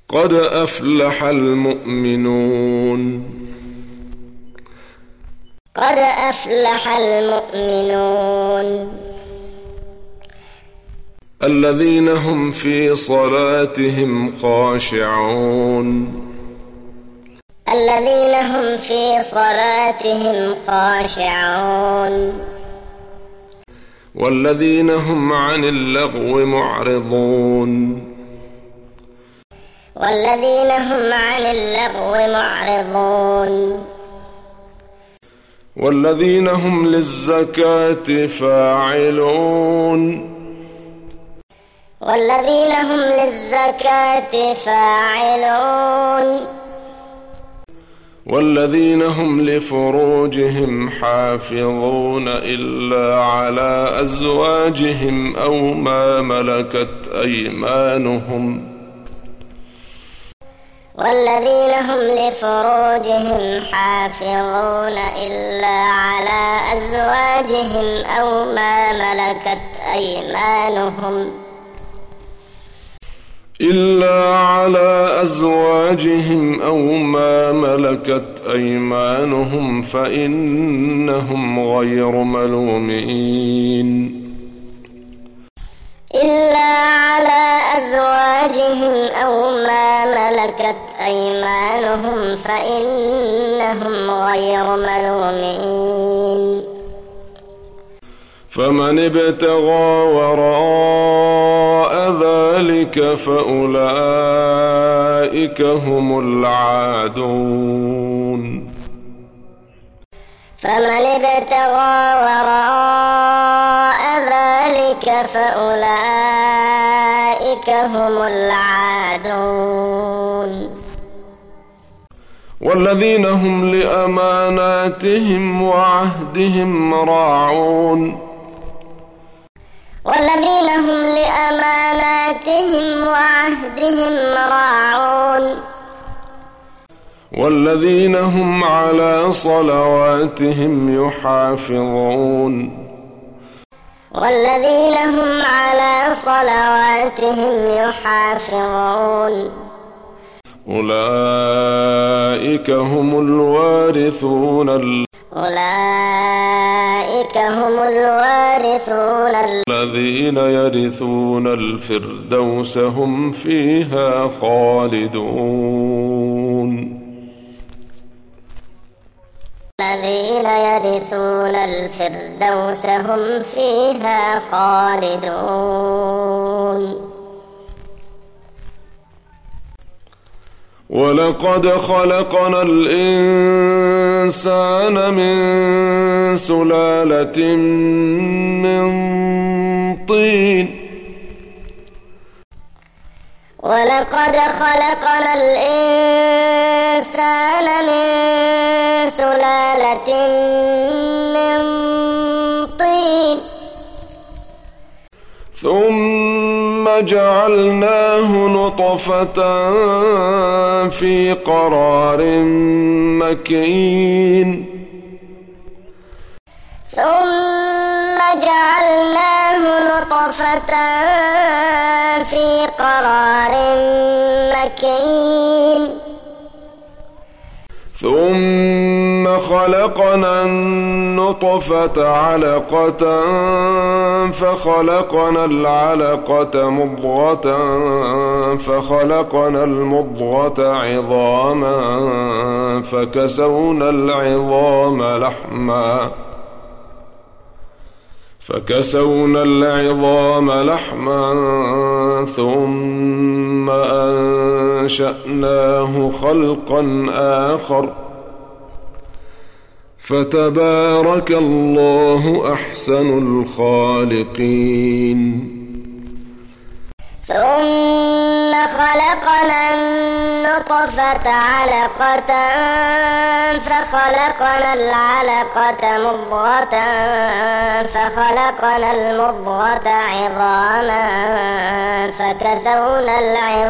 قد أفلح المؤمنون قد أفلح المؤمنون الذين هم في صلاتهم خاشعون الذين هم في صلاتهم خاشعون والذين هم عن اللغو معرضون والذين هم عن اللغو معرضون والذين هم للزكاة فاعلون والذين هم للزكاة فاعلون والذين هم لفروجهم حافظون إلا على أزواجهم أو ما ملكت أيمانهم والذين هم لفروجهم حافظون إلا على أزواجهم أو ما ملكت أيمانهم إلا على أزواجهم أو ما ملكت أيمانهم فإنهم غير ملومين إلا على أزواجهم أو ما ملكت أيمانهم فإنهم غير ملومين فمن ابتغى وراء ذلك فأولئك هم العادون فمن ابتغى وراء ذلك فأولئك هم العادون والذين هم لأماناتهم وعهدهم راعون والذين هم لأماناتهم وعهدهم راعون والذين هم على صلواتهم يحافظون والذين هم على صلواتهم يحافظون أولئك هم الوارثون أولئك هم الوارثون الذين يرثون الفردوس هم فيها خالدون الذين يرثون الفردوس هم فيها خالدون ولقد خلقنا الإنسان من سلالة من طين ولقد خلقنا الإنسان من سلالة من طين ثم جعلناه نطفة في قرار مكين ثم جعلناه نطفة في قرار مكين ثم خلقنا النطفة علقة فخلقنا العلقة مضغة فخلقنا المضغة عظاما فكسونا العظام لحما ثم أنشأناه خلقا آخر فتبارك الله أحسن الخالقين ثم خلقنا النطفة علقة فخلقنا العلقة مضغة فخلقنا المضغة عظاما فكسونا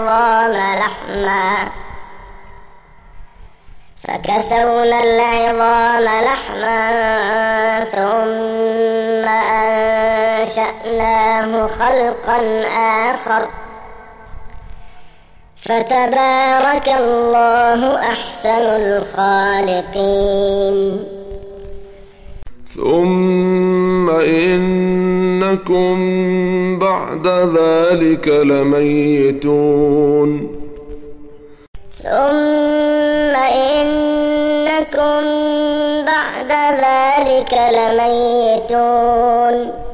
العظام لحما ثم أنشأناه خلقا آخر فتبارك الله أحسن الخالقين. ثم إنكم بعد ذلك لميتون. ثم إنكم بعد ذلك لميتون.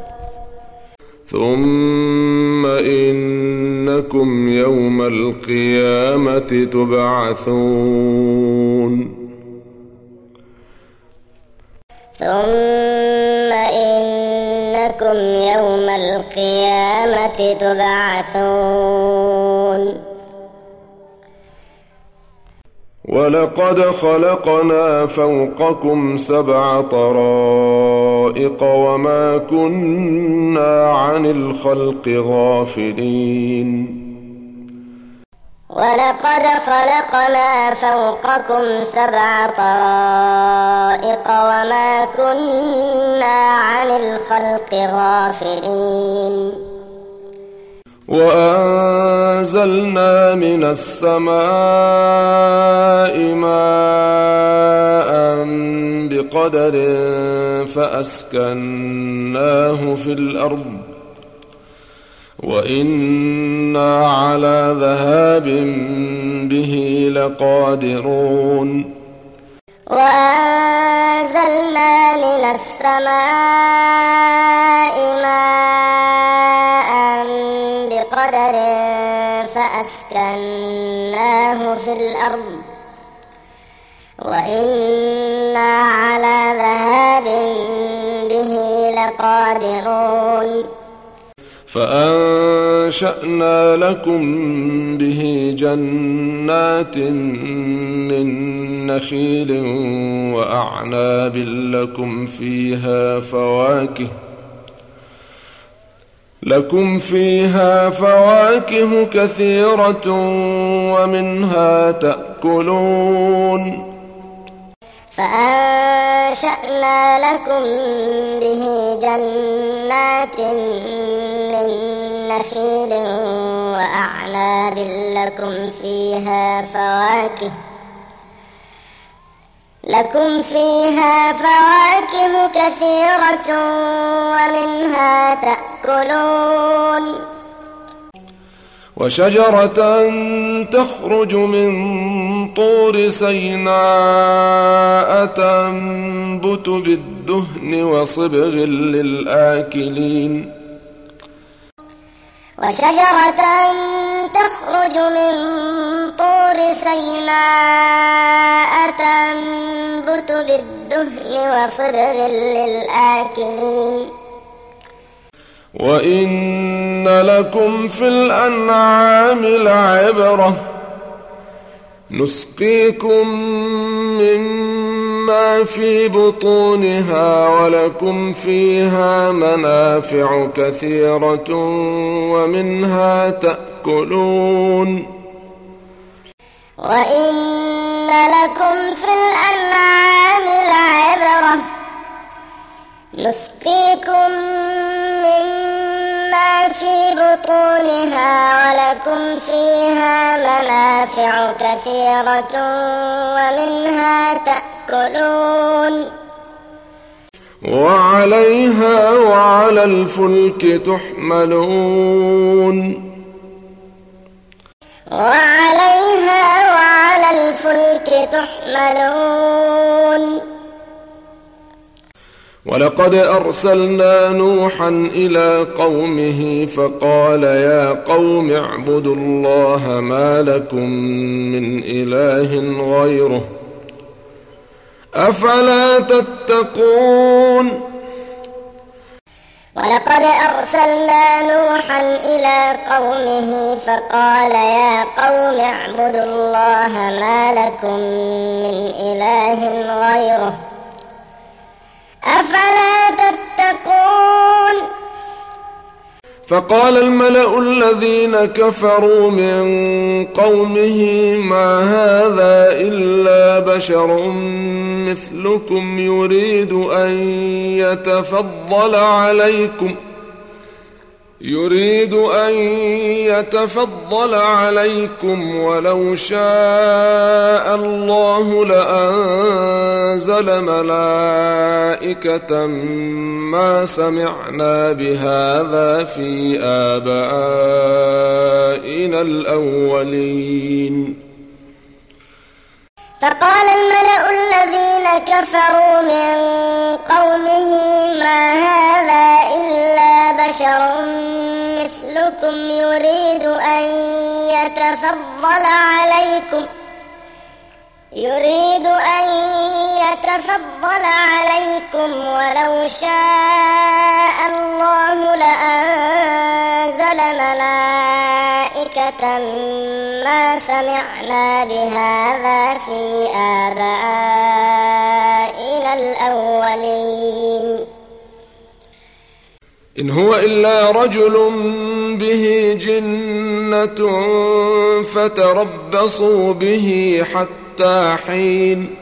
ثم إنكم يوم القيامة تبعثون. ثم إنكم يوم القيامة تبعثون. ولقد خلقنا فوقكم 7 طرائق وما كنا عن الخلق غافلين. ولقد خلقنا فوقكم 7 طرائق وما كنا عن الخلق غافلين. وأنزلنا من السماء ماء بقدر فأسكناه في الأرض وإنا على ذهاب به لقادرون. وأنزلنا من السماء ماء بقدر فأسكناه في الأرض وإنا على ذهاب به لقادرون. فأنشأنا لكم به جنات من نخيل وأعناب لكم فيها فواكه كثيرة ومنها تأكلون. فأنشأنا لكم به جنات من نخيل وأعناب لكم فيها فواكه كثيرة ومنها تأكلون. وشجرة تخرج من طور سيناء تنبت بالدهن وصبغ للآكلين. وشجرة تخرج من طور سيناء تنبت بالدهن وصبغ للآكلين. وإن لكم في الأنعام لعبرة نسقيكم مما في بطونها ولكم فيها منافع كثيرة ومنها تأكلون. وإن لكم في الأنعام لعبرة نسقيكم مما في بطونها ولكم فيها منافع كثيرة ومنها تأكلون. وعليها وعلى الفلك تحملون. وعليها وعلى الفلك تحملون. ولقد أرسلنا نوحا إلى قومه فقال يا قوم اعبدوا الله ما لكم من إله غيره أفلا تتقون. ولقد أرسلنا نوحا إلى قومه فقال يا قوم اعبدوا الله ما لكم من إله غيره أفلا تتقون. فقال الملأ الذين كفروا من قومه ما هذا إلا بشر مثلكم يريد أن يتفضل عليكم ولو شاء الله لأنزل ملائكة ما سمعنا بهذا في آبائنا الأولين. فقال الملأ الذين كفروا من قومه ما هذا إلا بشر مثلكم يريد أن يتفضل عليكم ولو شاء الله لأنزل ملائكة ما سمعنا بهذا في آبائنا الأولين. إن هو إلا رجل به جنة فتربصوا به حتى حين.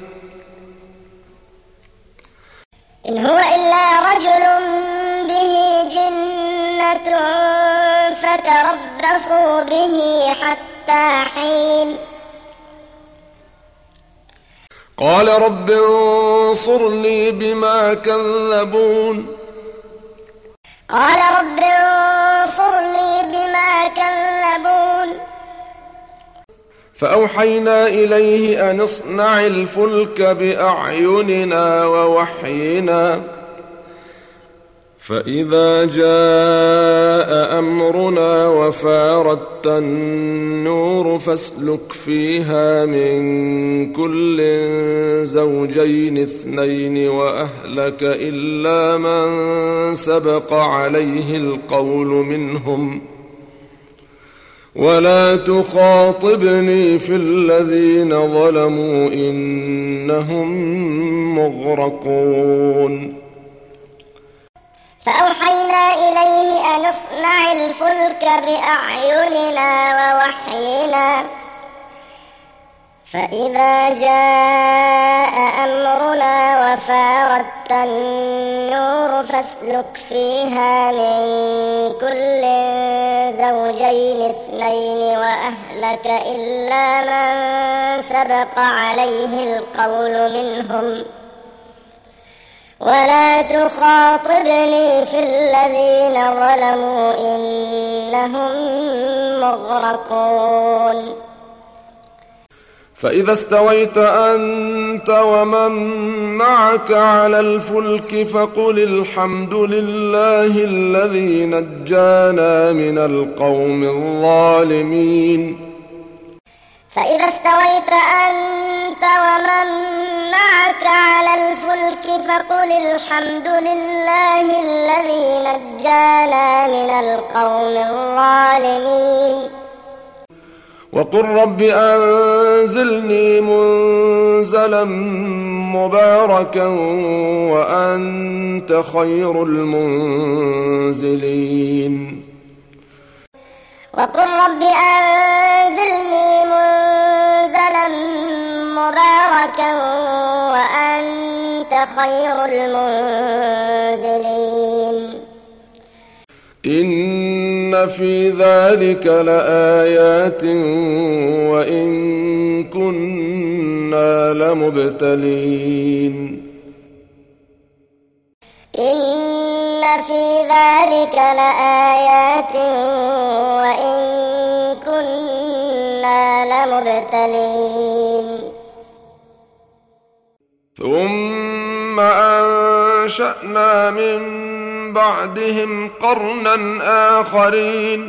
إن هو إلا رجل به جنة فتربصوا به حتى حين. قال رب انصرني بما كذبون. قال رب انصرني بما كذبون. فأوحينا إليه أن اصنع الفلك بأعيننا ووحينا فإذا جاء أمرنا وفارت النور فاسلك فيها من كل زوجين اثنين وأهلك إلا من سبق عليه القول منهم ولا تخاطبني في الذين ظلموا إنهم مغرقون. فأوحينا إليه أن اصنع الفلك بأعيننا ووحينا فإذا جاء أمرنا وفارت النور فاسلك فيها من كل زوجين اثنين وأهلك إلا من سبق عليه القول منهم ولا تخاطبني في الذين ظلموا إنهم مغرقون. فإذا استويت أنت ومن معك على الفلك فقل الحمد لله الذي نجانا من القوم الظالمين. فإذا استويت أنت ومن معك على الفلك فقل الحمد لله الذي نجانا من القوم الظالمين. وقل رب أنزلني منزلا مباركا وأنت خير المنزلين. وقل رب أنزلني منزلا مباركا وأنت خير المنزلين. إن في ذلك لآيات وإن كنا لمبتلين. إن في ذلك لآيات وإن كنا لمبتلين. ثم أنشأنا من بعدهم قرنا آخرين.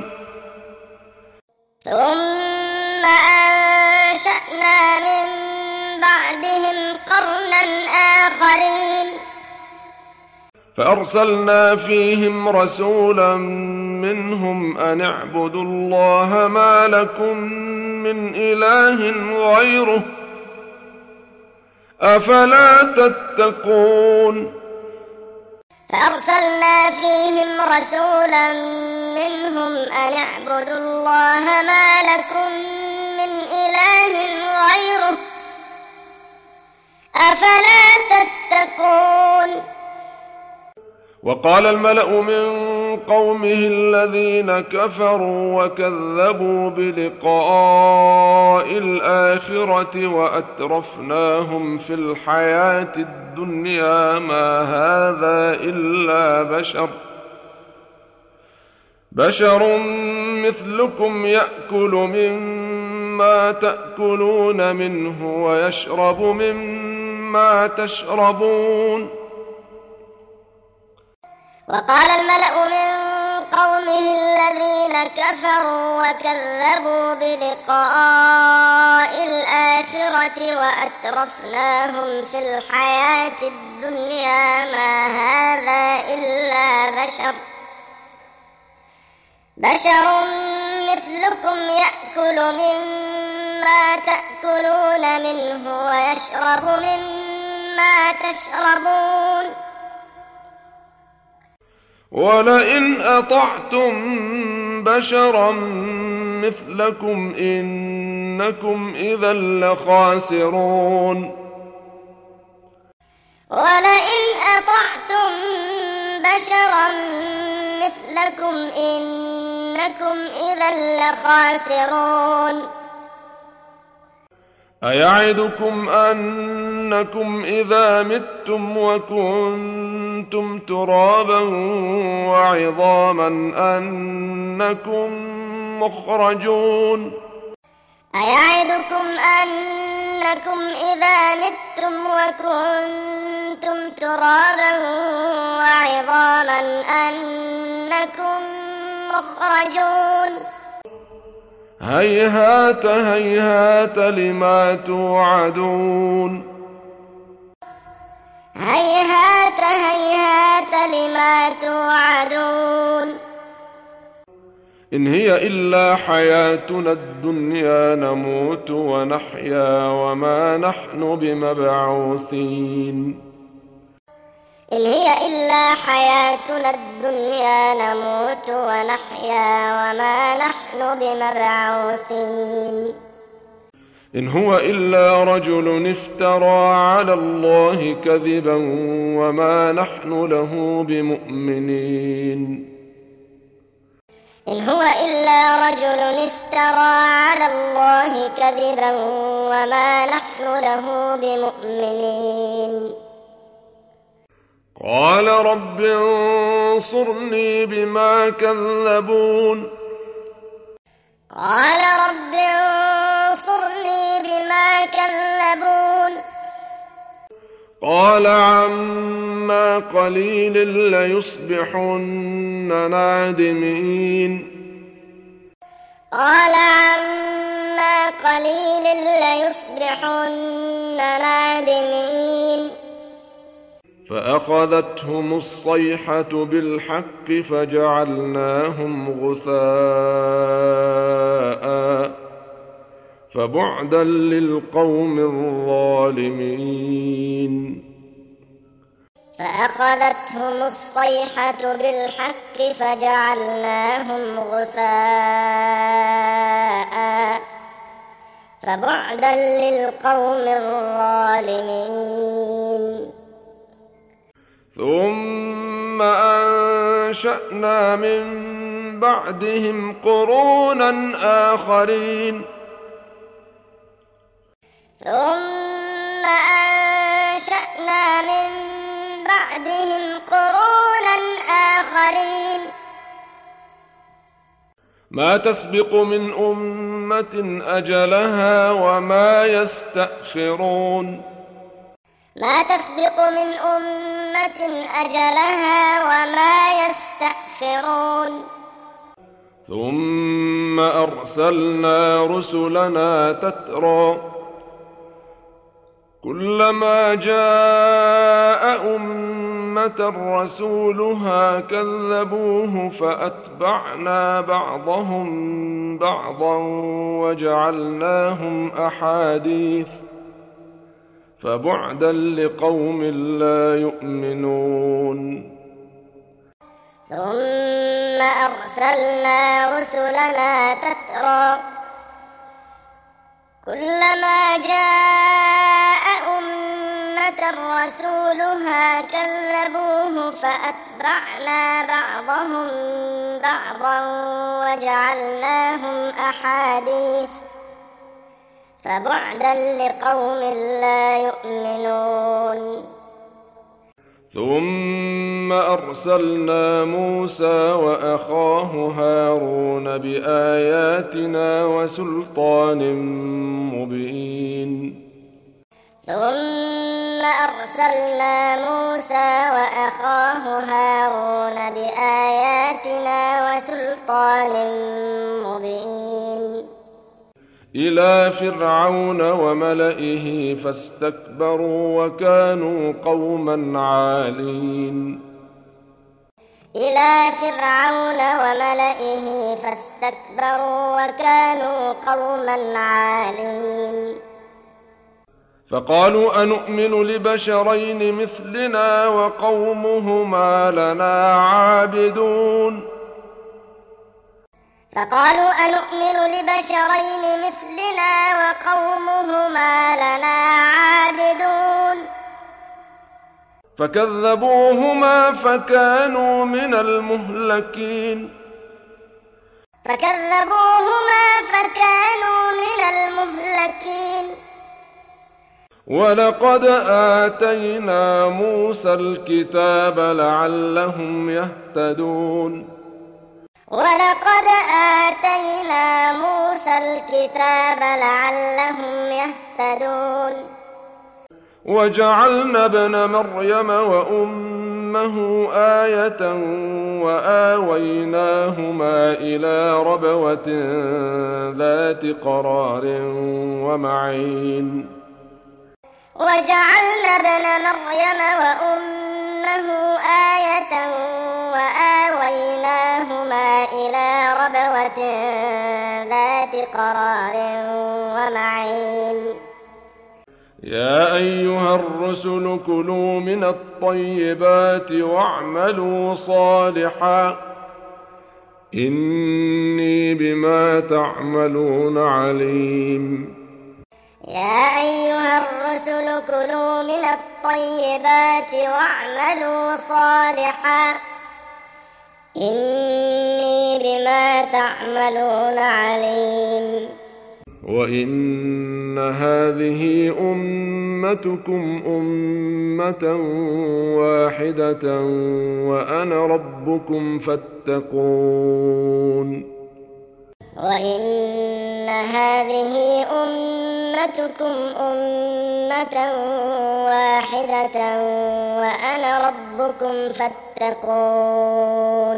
ثم أنشأنا من بعدهم قرنا آخرين. فأرسلنا فيهم رسولا منهم أن اعبدوا الله ما لكم من إله غيره أفلا تتقون. فأرسلنا فيهم رسولا منهم أن اعبدوا الله ما لكم من إله غيره أفلا تتقون. وقال الملأ من قومه الذين كفروا وكذبوا بلقاء الآخرة وأترفناهم في الحياة الدنيا ما هذا إلا بشر مثلكم يأكل مما تأكلون منه ويشرب مما تشربون. وقال الملأ من قومه الذين كفروا وكذبوا بلقاء الآخرة وأترفناهم في الحياة الدنيا ما هذا إلا بشر مثلكم يأكل مما تأكلون منه ويشرب مما تشربون. ولئن أطعتم بشرا مثلكم إنكم إذا لخاسرون. ولئن أطعتم بشرا مثلكم إنكم إذا لخاسرون. أيعدكم أنكم إذا متم وكنتم ترابا وعظاما أنكم مخرجون. أيعدكم أنكم إذا متم وكنتم ترابا وعظاما أنكم مخرجون. هيهات هيهات لما توعدون. هيهات هيهات لما توعدون. إن هي إلا حياتنا الدنيا نموت ونحيا وما نحن بمبعوثين. إن هي إلا حياتنا الدنيا نموت ونحيا وما نحن بمبعوثين. إن هو إلا رجل افترى على الله كذبا وما نحن له بمؤمنين. إن هو إلا رجل افترى على الله كذبا وما نحن له بمؤمنين. قال رب انصرني بما كذبون. قال رب انصرني بما كذبون. قال عما قليل ليصبحن نادمين. قال عما قليل ليصبحن نادمين. فأخذتهم الصيحة بالحق فجعلناهم غثاء فبعدا للقوم الظالمين. فأخذتهم الصيحة بالحق فجعلناهم غثاء فبعدا للقوم الظالمين. ثم أنشأنا من بعدهم قرونا آخرين. ثم أنشأنا من بعدهم قرونا آخرين. ما تسبق من أمة أجلها وما يستأخرون. ما تسبق من أمة أجلها وما يستأخرون. ثم أرسلنا رسلنا تترى كلما جاء أمة رسولها كذبوه فأتبعنا بعضهم بعضا وجعلناهم أحاديث فبعدا لقوم لا يؤمنون. ثم أرسلنا رسلنا تترى كلما جاء أمة رسولها كذبوه فأتبعنا بعضهم بعضا وجعلناهم أحاديث فبعدا لقوم لا يؤمنون. ثم أرسلنا موسى وأخاه هارون بآياتنا وسلطان مبين. ثم أرسلنا موسى وأخاه هارون بآياتنا وسلطان مبين إلى فرعون وملئه فاستكبروا وكانوا قوما عالين. إلى فرعون وملئه فاستكبروا وكانوا قوما عالين. فقالوا أنؤمن لبشرين مثلنا وقومهما لنا عابدون. فقالوا أنؤمن لبشرين مثلنا وقومهما لنا عابدون. فكذبوهما فكانوا من المهلكين. ولقد آتينا موسى الكتاب لعلهم يهتدون. وجعلنا ابن مريم وأمه آية وآويناهما إلى ربوة ذات قرار ومعين. وجعلنا ابن مريم وأمه آية وآويناهما إلى ربوة ذات قرار ومعين. يا أيها الرسل كلوا من الطيبات واعملوا صالحا إني بما تعملون عليم. يا أيها الرسل كلوا من الطيبات واعملوا صالحا إني بما تعملون عليم. وإن هذه أمتكم أمة واحدة وأنا ربكم فاتقون. وإن هذه أمتكم أمة واحدة وأنا ربكم فاتقون.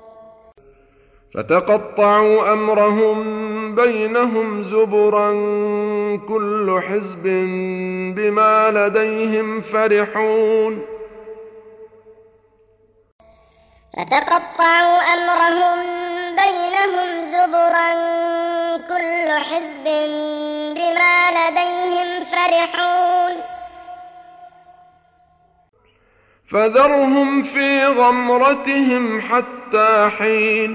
فتقطعوا أمرهم بينهم زبرا كل حزب بما لديهم فرحون. فتقطعوا أمرهم بينهم زبرا كل حزب بما لديهم فرحون. فذرهم في غمرتهم حتى حين.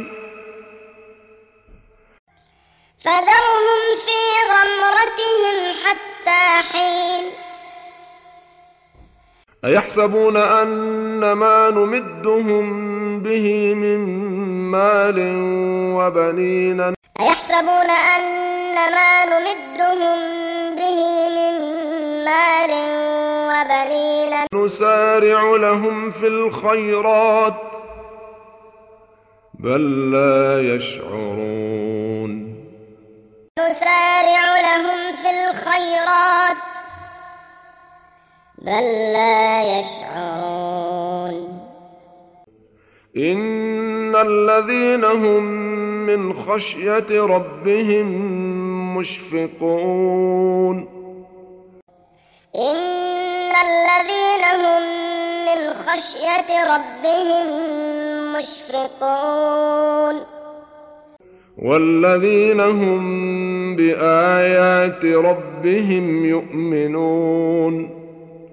أيحسبون أن ما نمدهم به من مال وبنين نسارع لهم في الخيرات بل لا يشعرون. إن الذين هم من خشية ربهم مشفقون. والذين هم بآيات ربهم يؤمنون.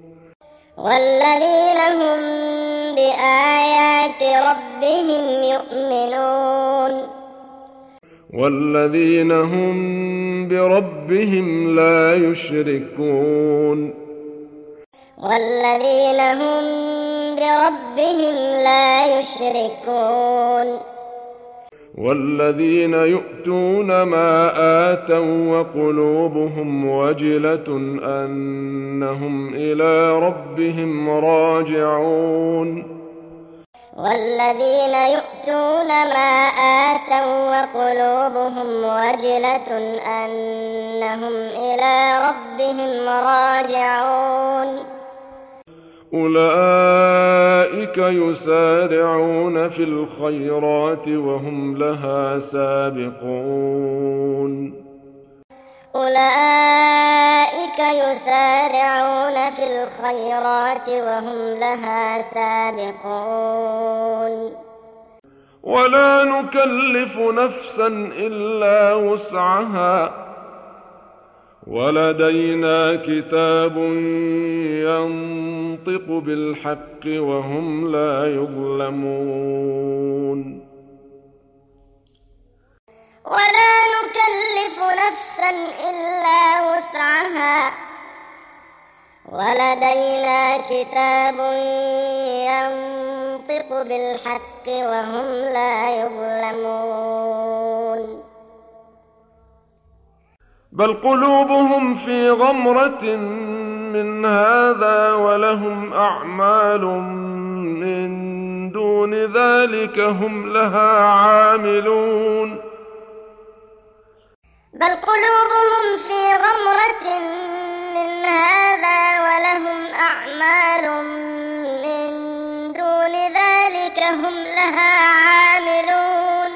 والذين هم بربهم لا يشركون. والذين هم بربهم لا يشركون والذين يؤتون ما آتوا وقلوبهم وجلة أنهم إلى ربهم راجعون والذين يؤتون ما آتوا وقلوبهم وجلة أنهم إلى ربهم راجعون أولئك يسارعون في الخيرات وهم لها سابقون أولئك يسارعون في الخيرات وهم لها سابقون ولا نكلف نفسا إلا وسعها ولدينا كتاب ينطق بالحق وهم لا يظلمون ولا نكلف نفسا إلا وسعها ولدينا كتاب ينطق بالحق وهم لا يظلمون بل قلوبهم في غمرة من هذا ولهم أعمال من دون ذلك هم لها عاملون بل قلوبهم في غمرة من هذا ولهم أعمال من دون ذلك هم لها عاملون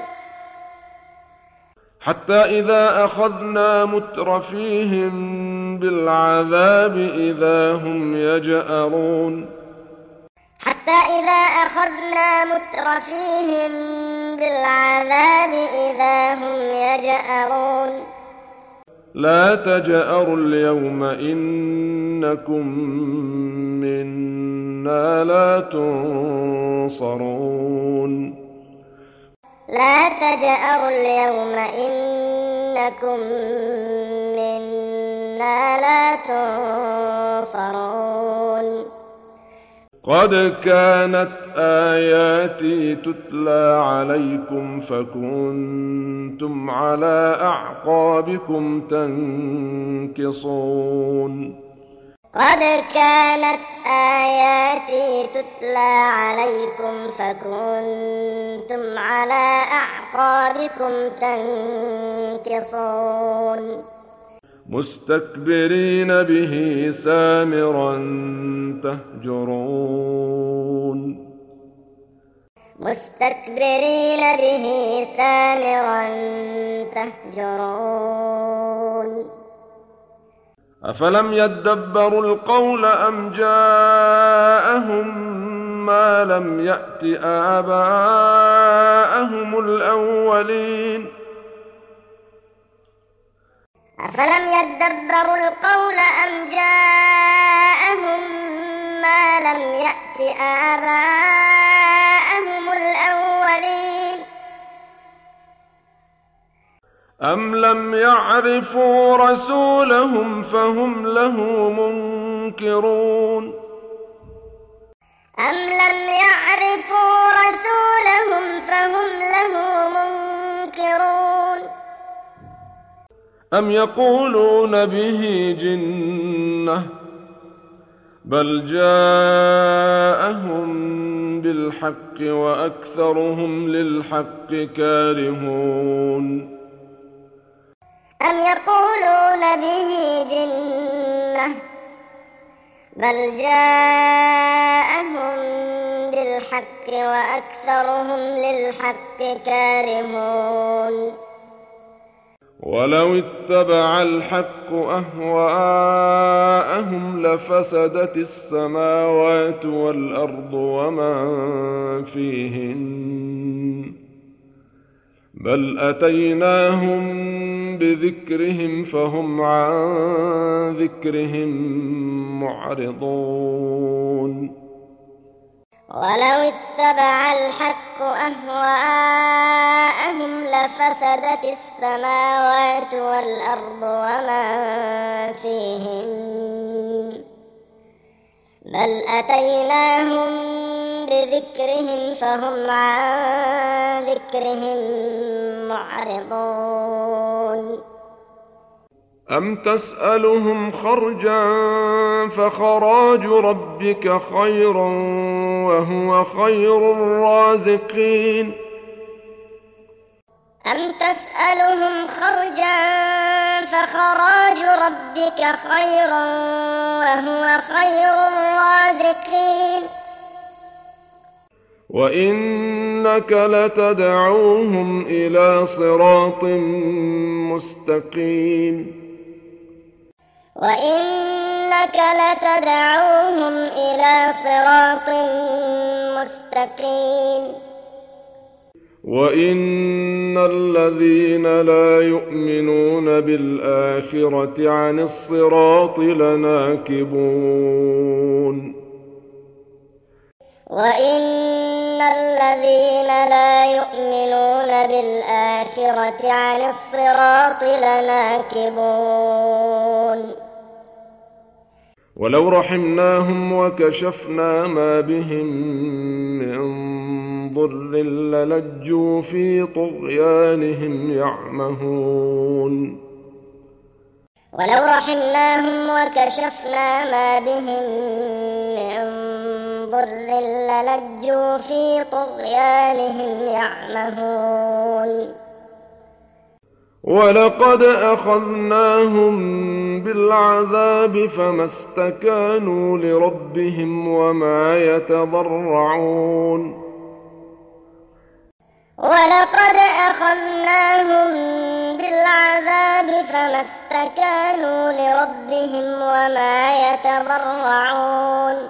حتى إذا أخذنا مترفيهم بالعذاب إذا هم يجأرون حتى إذا أخذنا مترفيهم بالعذاب إذا هم يجأرون لا تجأروا اليوم إنكم منا لا تنصرون لا تجأروا اليوم إنكم منا لا تنصرون قد كانت آياتي تتلى عليكم فكنتم على أعقابكم تنكصون قد كانت آياتي تتلى عليكم فكنتم على أعقابكم تنكصون مستكبرين به سامرا تهجرون مستكبرين به سامرا تهجرون أفلم يدبروا القول أم جاءهم ما لم يأت آباءهم الأولين أفلم يدبروا القول أم جاءهم ما لم يأت آباءهم الأولين أم لم يعرفوا رسولهم فهم له منكرون أم لم يعرفوا رسولهم فهم له منكرون أم يقولون به جنة بل جاءهم بالحق وأكثرهم للحق كارهون أم يقولون به جنة بل جاءهم بالحق وأكثرهم للحق كارهون ولو اتبع الحق أهواءهم لفسدت السماوات والأرض ومن فيهن بل أتيناهم بذكرهم فهم عن ذكرهم معرضون ولو اتبع الحق أهواءهم لفسدت السماوات والأرض ومن فيهن بل أتيناهم بذكرهم فهم عن ذكرهم معرضون أم تسألهم خرجا فخراج ربك خير وهو خير الرازقين أم تسألهم خرجا فخراج ربك خير وهو خير الرازقين وإنك لتدعوهم إلى صراط مستقيم وإنك لتدعوهم إلى صراط مستقيم وإن الذين لا يؤمنون بالآخرة عن الصراط لناكبون وإن الذين لا يؤمنون بالآخرة عن الصراط لناكبون ولو رحمناهم وكشفنا ما بهم من ضر للجوا في طغيانهم يعمهون ولو رحمناهم وكشفنا ما بهم من ضر للجوا في طغيانهم يعمهون ولقد أخذناهم بالعذاب فما استكانوا لربهم وما يتضرعون ولقد أخذناهم بالعذاب فما استكانوا لربهم وما يتضرعون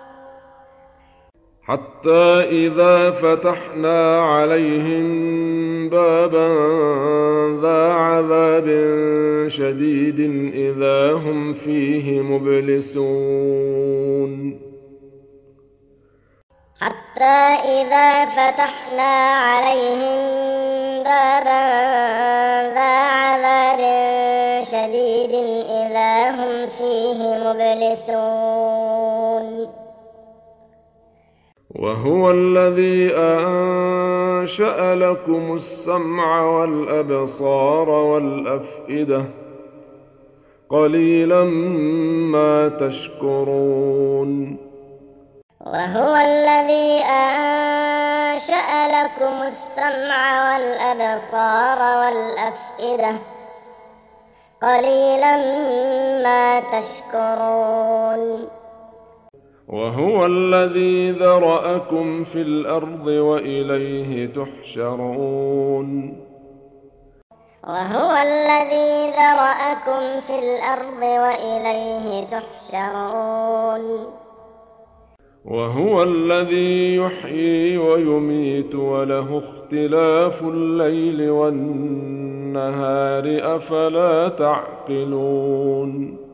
حتى إذا فتحنا عليهم بابا ذا عذاب شديد إذا هم فيه مبلسون حتى إذا فتحنا عليهم بابا ذا عذاب شديد إذا هم فيه مبلسون وهو الذي أنشأ لكم السمع والأبصار والأفئدة قليلا ما تشكرون وهو الذي أنشأ لكم السمع والأبصار والأفئدة قليلا ما تشكرون وهو الذي ذرأكم في الأرض وإليه تحشرون وهو الذي ذرأكم في الأرض وإليه تحشرون وهو الذي يحيي ويميت وله اختلاف الليل والنهار أفلا تعقلون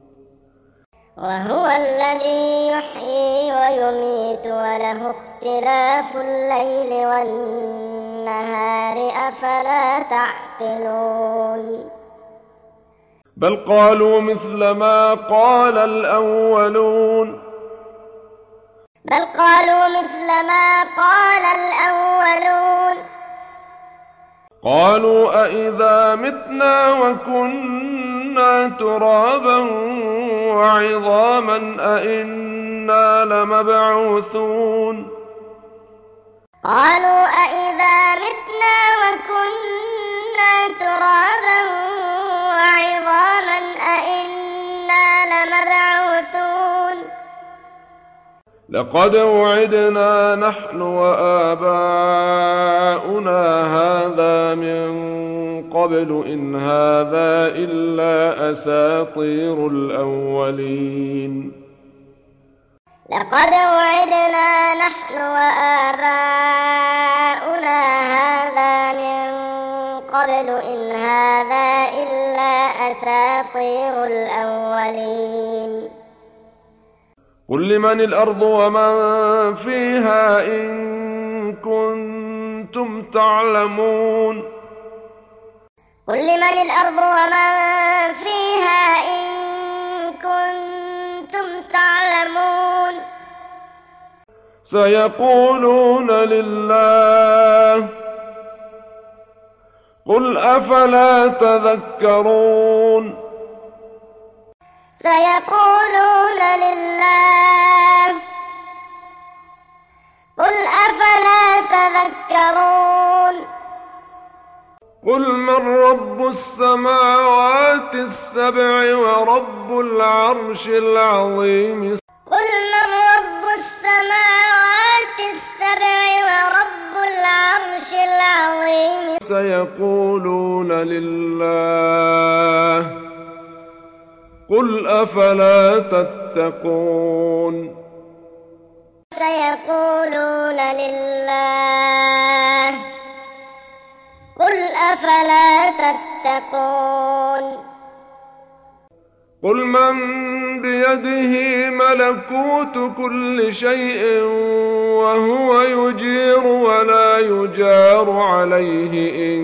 وهو الذي يحيي ويميت وله اختلاف الليل والنهار أفلا تعقلون بل قالوا مثل ما قال الأولون بل قالوا مثل ما قال الأولون قالوا أإذا متنا وكنا ترابا وعظاما أإنا لمبعوثون قالوا أإذا متنا وكنا ترابا وعظاما أإنا لمبعوثون لقد وعدنا نحن وآباؤنا هذا من قبل إن هذا إلا أساطير الأولين لقد وعدنا نحن وآباؤنا هذا من قبل إن هذا إلا أساطير الأولين قل لمن الأرض ومن فيها إن كنتم تعلمون قل لمن الأرض ومن فيها إن كنتم تعلمون سيقولون لله قل أفلا تذكرون سيقولون لله قل أفلا تذكرون قل من رب السماوات السبع ورب العرش العظيم قل من رب السماوات السبع ورب العرش العظيم سيقولون لله قل أفلا تتقون سيقولون لله قل أفلا تتقون قل من بيده ملكوت كل شيء وهو يجير ولا يجار عليه إن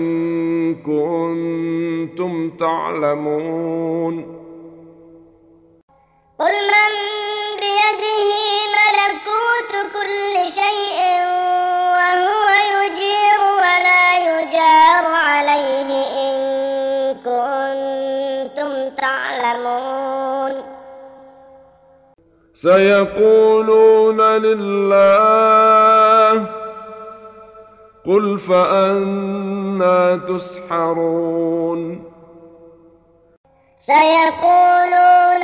كنتم تعلمون قل من بيده ملكوت كل شيء وهو يجير ولا يجار عليه إن كنتم تعلمون سيقولون لله قل فأنى تسحرون سيقولون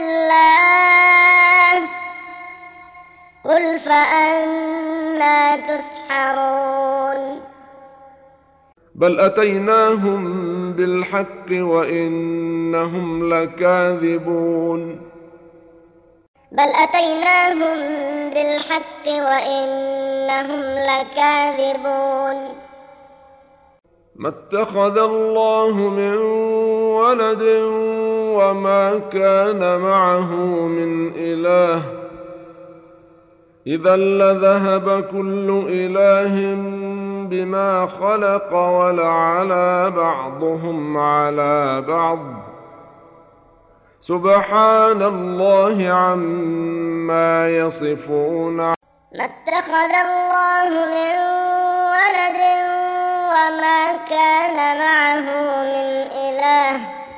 لله قل فأنى تسحرون بل أتيناهم بالحق وإنهم لكاذبون بل أتيناهم بالحق وإنهم لكاذبون ما اتخذ الله من ولد وما كان معه من إله إذا لذهب كل إله بما خلق ولعلى بعضهم على بعض سبحان الله عما يصفون ما اتخذ الله من ولد وما كان معه من إله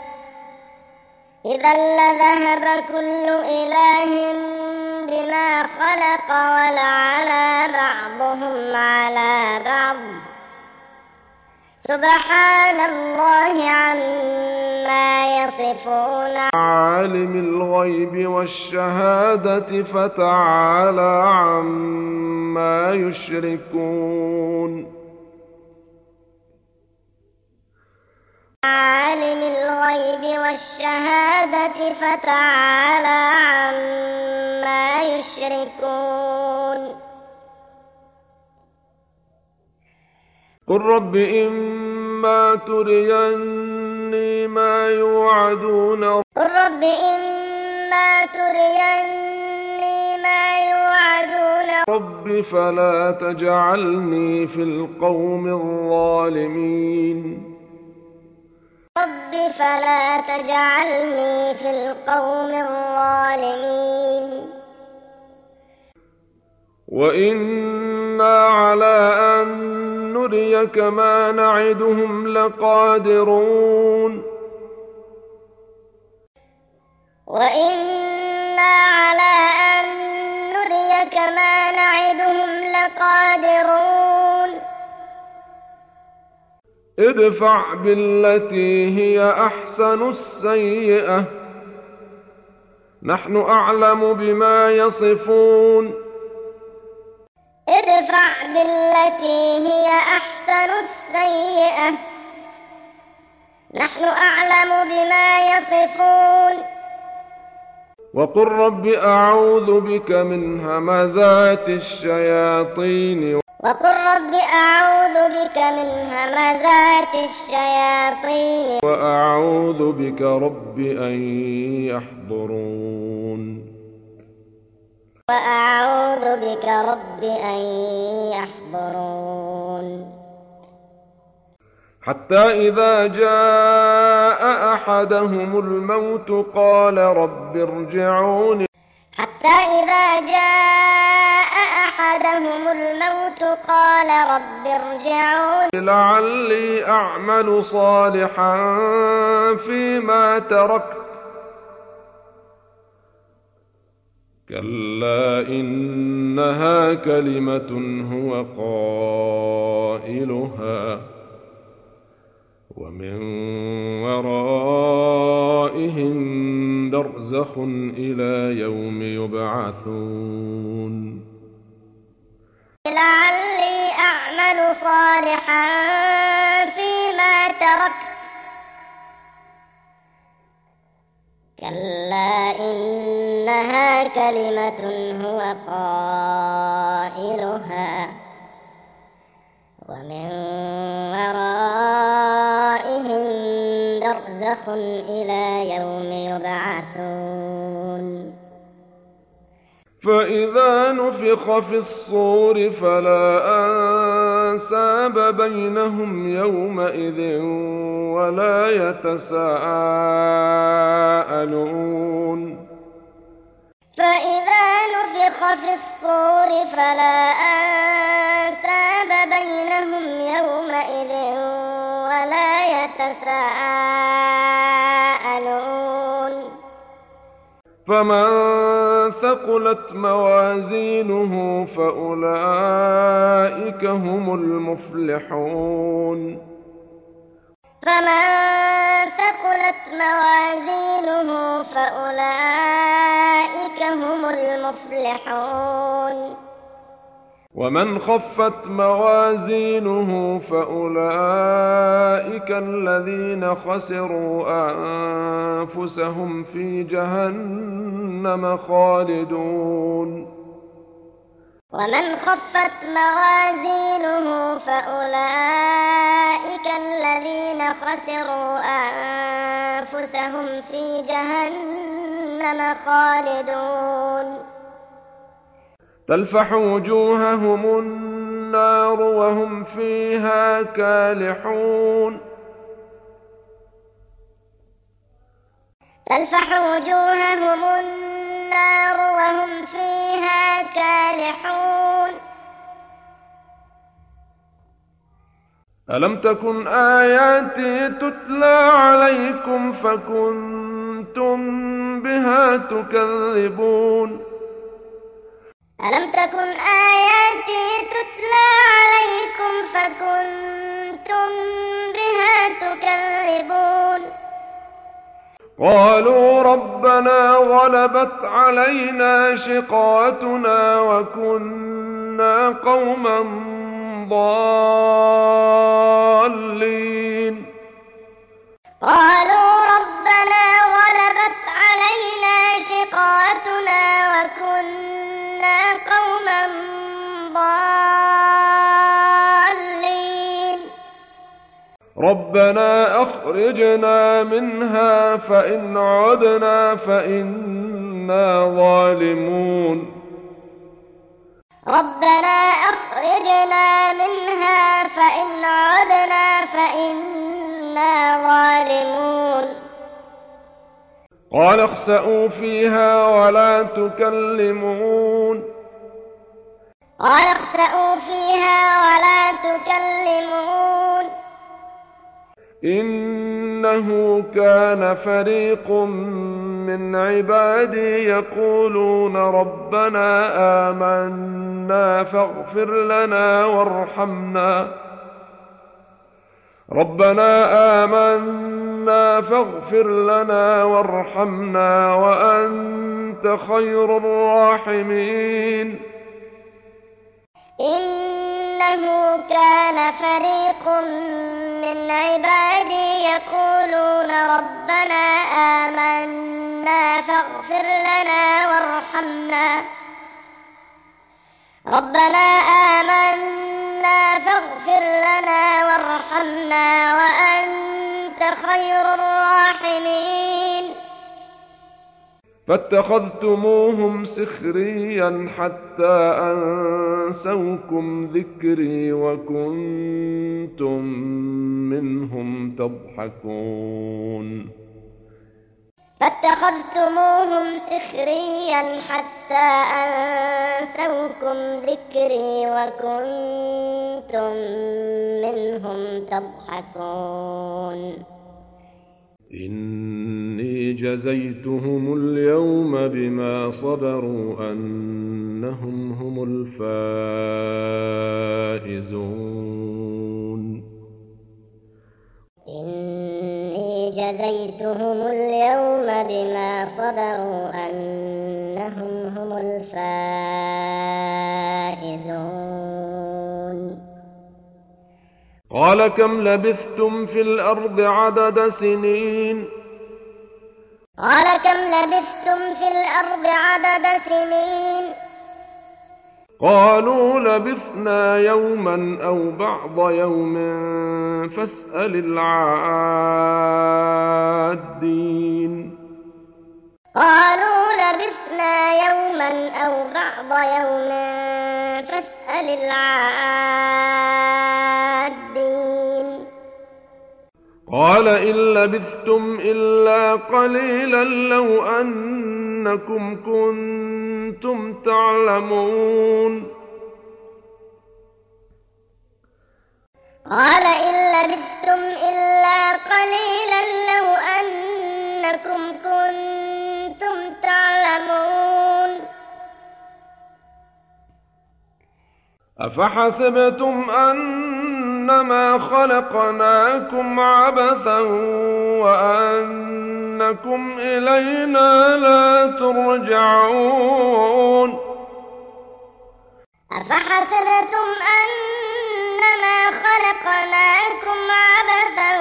إذا لذهب كل إله بما خلق ولعلى بعضهم على بعض سبحان الله عما يصفون عالم الغيب والشهادة فتعالى عما يشركون عالم الغيب والشهادة فتعالى عما يشركون قل رب إما تريني ما يوعدون قل رب إما تريني ما يوعدون رب فلا تجعلني في القوم الظالمين رب فلا تجعلني في القوم الظالمين وإنا على أن نريك ما نعدهم لقادرون وإنا على أن نريك ما نعدهم لقادرون ادفع بالتي هي أحسن السيئة نحن أعلم بما يصفون ادفع بالتي هي أحسن السيئة نحن أعلم بما يصفون وقل رب أعوذ بك من همزات الشياطين وقل رب أعوذ بك من همزات الشياطين وأعوذ بك رب أن يحضرون وأعوذ بك رب أن يحضرون حتى إذا جاء أحدهم الموت قال رب ارجعون حتى إذا جاء أحدهم الموت قال رب ارجعون لعلي أعمل صالحا فيما تركت كلا إنها كلمة هو قائلها ومن ورائهم برزخ إلى يوم يبعثون لعلي أعمل صالحا فيما تركت كلا إنها كلمة هو قائلها ومن ورائهم برزخ إلى يوم يبعثون فإذا نفخ في الصور فلا أنساب بينهم يومئذ ولا يتساءلون فإذا نفخ في الصور فلا أنساب بينهم يومئذ ولا يتساءلون فمن ثقلت موازينه فأولئك هم المفلحون فمن ثقلت موازينه فأولئك هم المفلحون ومن خفت موازينه فأولئك الذين خسروا أنفسهم في جهنم خالدون ومن خفت موازينه فأولئك الذين خسروا أنفسهم في جهنم خالدون تلفح وجوههم النار وهم فيها كالحون تلفح وجوههم النار وهم فيها كالحون ألم تكن آياتي تتلى عليكم فكنتم بها تكذبون ألم تكن آياتي تتلى عليكم فكنتم بها تكذبون قالوا ربنا غلبت علينا شقوتنا وكنا قوما ضالين قالوا ربنا غلبت علينا شقوتنا وكنا قوما ضالين ربنا أخرجنا منها فإن عدنا فإنا ظالمون ربنا أخرجنا منها فإن عدنا فإنا ظالمون قال اخسئوا فيها ولا تكلمون قال اخسئوا فيها ولا تكلمون إنه كان فريق من عبادي يقولون ربنا آمنا فاغفر لنا وارحمنا ربنا آمنا فاغفر لنا وارحمنا وأنت خير الراحمين إنه كان فريق من عبادي يقولون ربنا آمنا فاغفر لنا وارحمنا ربنا آمنا فاغفر لنا وارحمنا وأنت خير الراحمين فاتخذتموهم سخريا حتى أنسوكم ذكري وكنتم منهم تضحكون فاتخذتموهم سخريا حتى أنسوكم ذكري وكنتم منهم تضحكون إني جزيتهم اليوم بما صبروا أنهم هم الفائزون إني جزيتهم اليوم بما صبروا أنهم هم الفائزون قال كم لبثتم في الأرض عدد سنين قال كم لبثتم في الأرض عدد سنين قالوا لبثنا يوما أو بعض يوم فاسأل العادين قالوا لبثنا يوما أو بعض يوم فاسأل العادين قال إن لبثتم إلا قليلا لو أنكم كنتم تعلمون قال إن لبثتم إلا قليلا لو أنكم كنتم تعلمون أفحسبتم أنما خلقناكم عبثا وأنكم إلينا لا ترجعون أفحسبتم أنما خلقناكم عبثا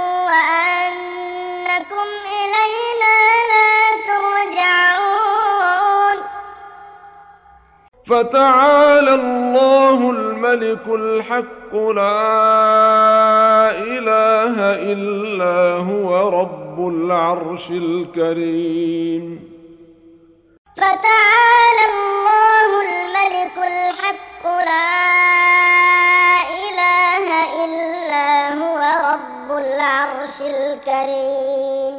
وأنكم إلينا لا ترجعون فتعالى الله الملك الحق لا إله إلا هو رب العرش الكريم فتعالى الله الملك الحق لا إله إلا هو رب العرش الكريم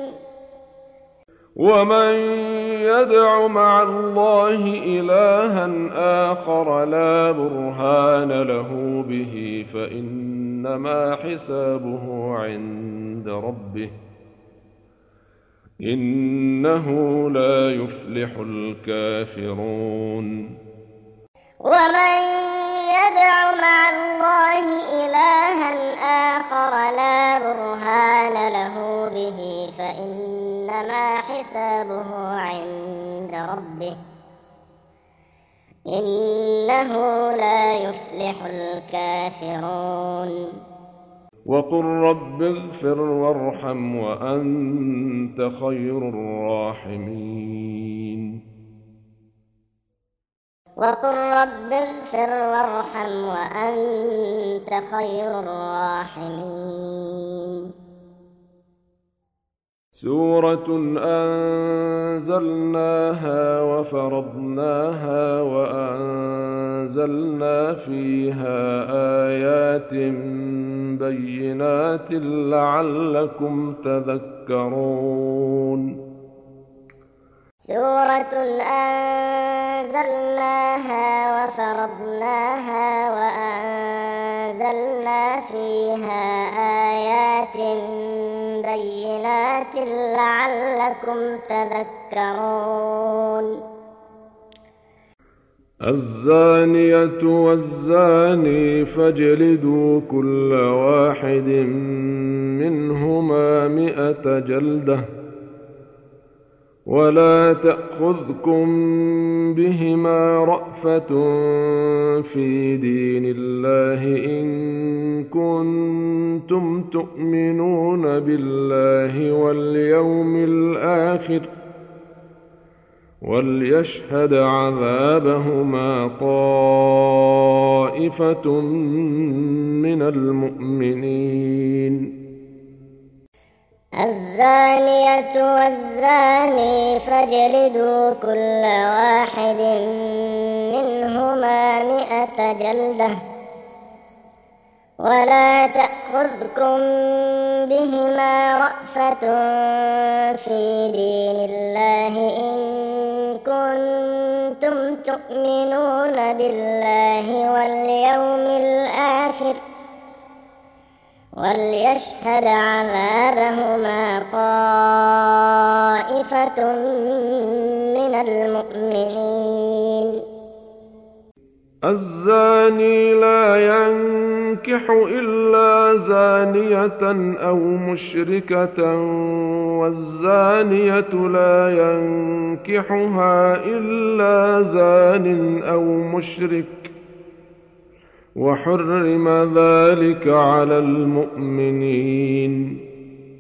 ومن يدع مع الله إلها آخر لا برهان له به فإنما حسابه عند ربه إنه لا يفلح الكافرون ومن يدع مع الله إلها آخر لا برهان له به فإنما حسابه عند ربه إنه لا يفلح الكافرون وقل رب اغفر وارحم وأنت خير الراحمين وقل رب اغفر وارحم وأنت خير الراحمين سورة أنزلناها وفرضناها وأنزلنا فيها آيات بينات لعلكم تذكرون سورة أنزلناها وفرضناها وأنزلنا فيها آيات بينات لعلكم تذكرون الزانية والزاني فاجلدوا كل واحد منهما 100 جلدة ولا تأخذكم بهما رأفة في دين الله إن كنتم تؤمنون بالله واليوم الآخر وليشهد عذابهما طائفة من المؤمنين الزانية والزاني فاجلدوا كل واحد منهما 100 جلدة ولا تأخذكم بهما رأفة في دين الله إن كنتم تؤمنون بالله واليوم الآخر وليشهد عذابهما طائفة من المؤمنين. الزاني لا ينكح إلا زانية أو مشركة والزانية لا ينكحها إلا زان أو مشرك وحرم ذلك على المؤمنين.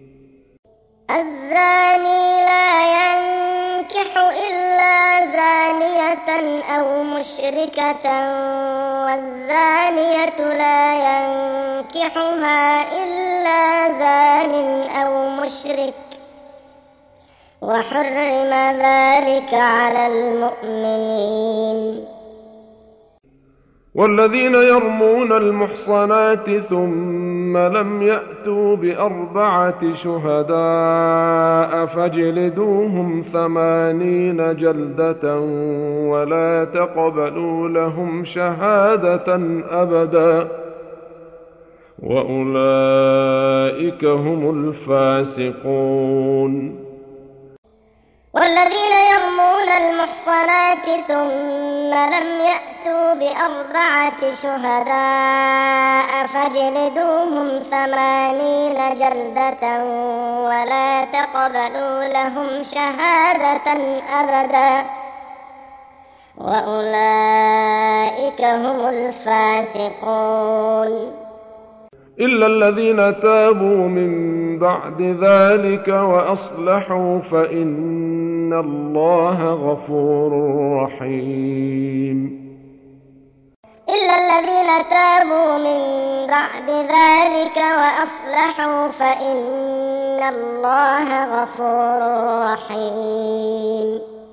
الزاني لا ينكح إلا زانية أو مشركة والزانية لا ينكحها إلا زان أو مشرك وحرم ذلك على المؤمنين. والذين يرمون المحصنات ثم لم يأتوا بأربعة شهداء فاجلدوهم 80 جلدة ولا تقبلوا لهم شهادة أبدا وأولئك هم الفاسقون. والذين يرمون المحصنات ثم لم يأتوا بأربعة شهداء فاجلدوهم 80 جلدة ولا تقبلوا لهم شهادة أبدا وأولئك هم الفاسقون. إلا الذين تابوا من بعد ذلك وأصلحوا فإن الله غفور رحيم. إلا الذين تابوا من بعد ذلك وأصلحوا فإن الله غفور رحيم.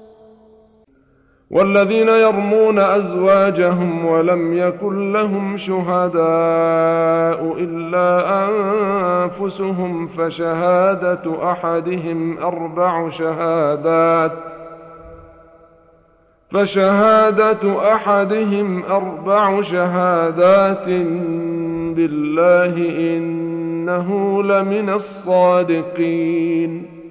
والذين يرمون أزواجهم ولم يكن لهم شهداء إلا أنفسهم فشهادة أحدهم 4 شهادات بالله إنه لمن الصادقين.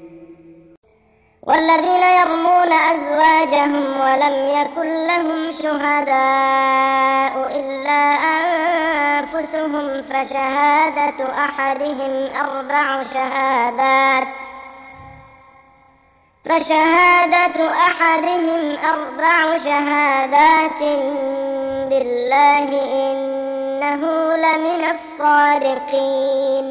والذين يرمون أزواجهم ولم يكن لهم شهداء إلا أنفسهم فشهادة أحدهم 4 شهادات بالله إنه لمن الصادقين.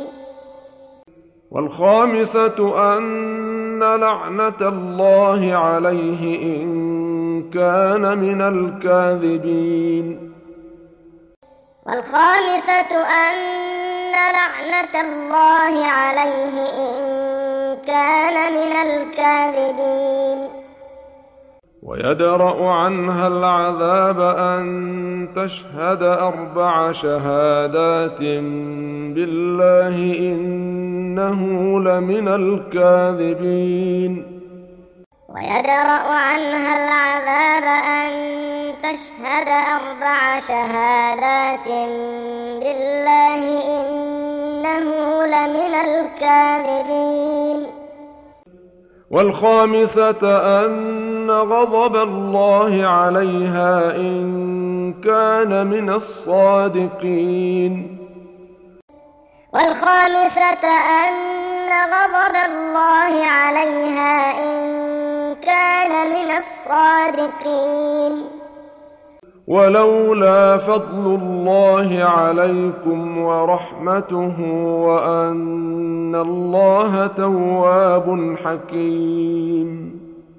والخامسة أن لعنة الله عليه إن كان من الكاذبين. والخامسة أن لعنة الله عليه إن كان من الكاذبين. ويدرأ عنها العذاب أن تشهد 4 شهادات بالله إنه لمن الكاذبين. ويدرأ عنها العذاب أن تشهد 4 شهادات بالله إنه لمن الكاذبين. والخامسة أن غضب الله عليها إن كان من الصادقين. والخامسة أن غضب الله عليها إن كان من الصادقين. ولولا فضل الله عليكم ورحمته وأن الله تواب حكيم.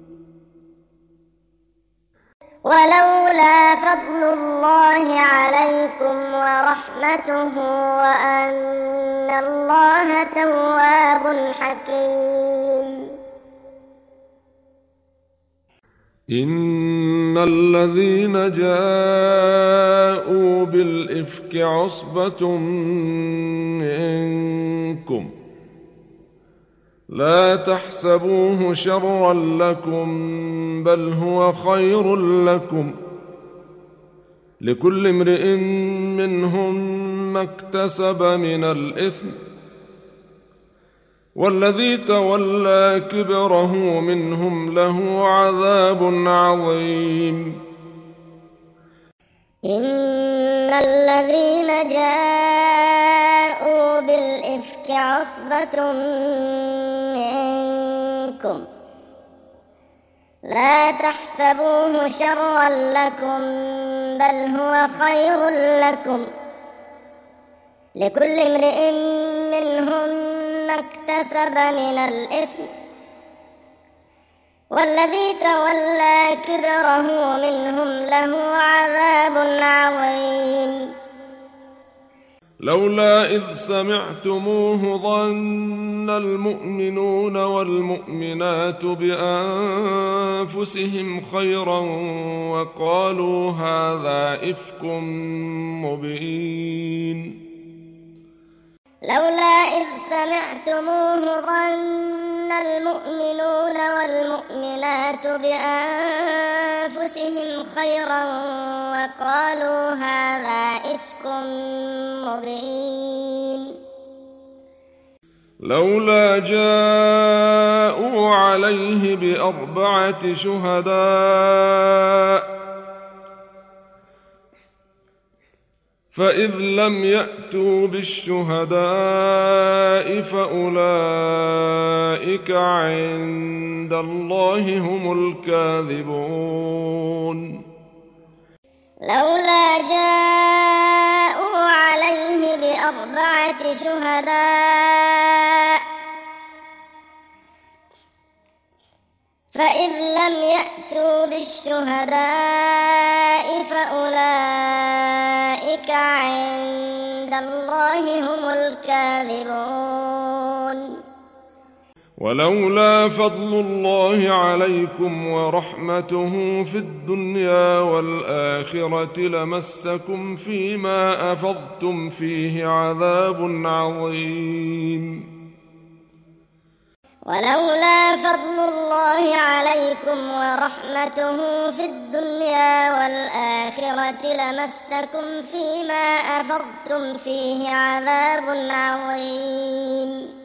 ولولا فضل الله عليكم ورحمته وأن الله تواب حكيم. إن إن الذين جاءوا بالإفك عصبة منكم لا تحسبوه شرا لكم بل هو خير لكم لكل امرئ منهم ما اكتسب من الإثم والذي تولى كبره منهم له عذاب عظيم. إن الذين جاءوا بالإفك عصبة منكم لا تحسبوه شرا لكم بل هو خير لكم لكل امرئ منهم ما اكتسب من الإثم والذي تولى كبره منهم له عذاب عظيم. لولا إذ سمعتموه ظن المؤمنون والمؤمنات بأنفسهم خيرا وقالوا هذا إفك مبين. لولا إذ سمعتموه ظن المؤمنون والمؤمنات بأنفسهم خيرا وقالوا هذا إفك مبين. لولا جاءوا عليه بأربعة شهداء فإذ لم يأتوا بالشهداء فأولئك عند الله هم الكاذبون. لولا جاءوا عليه بأربعة شهداء فإذ لم يأتوا بالشهداء فأولئك عند الله هم الكاذبون. ولولا فضل الله عليكم ورحمته في الدنيا والآخرة لمسكم فيما أفضتم فيه عذاب عظيم. ولولا فضل الله عليكم ورحمته في الدنيا والآخرة لمسكم فيما أفضتم فيه عذاب عظيم.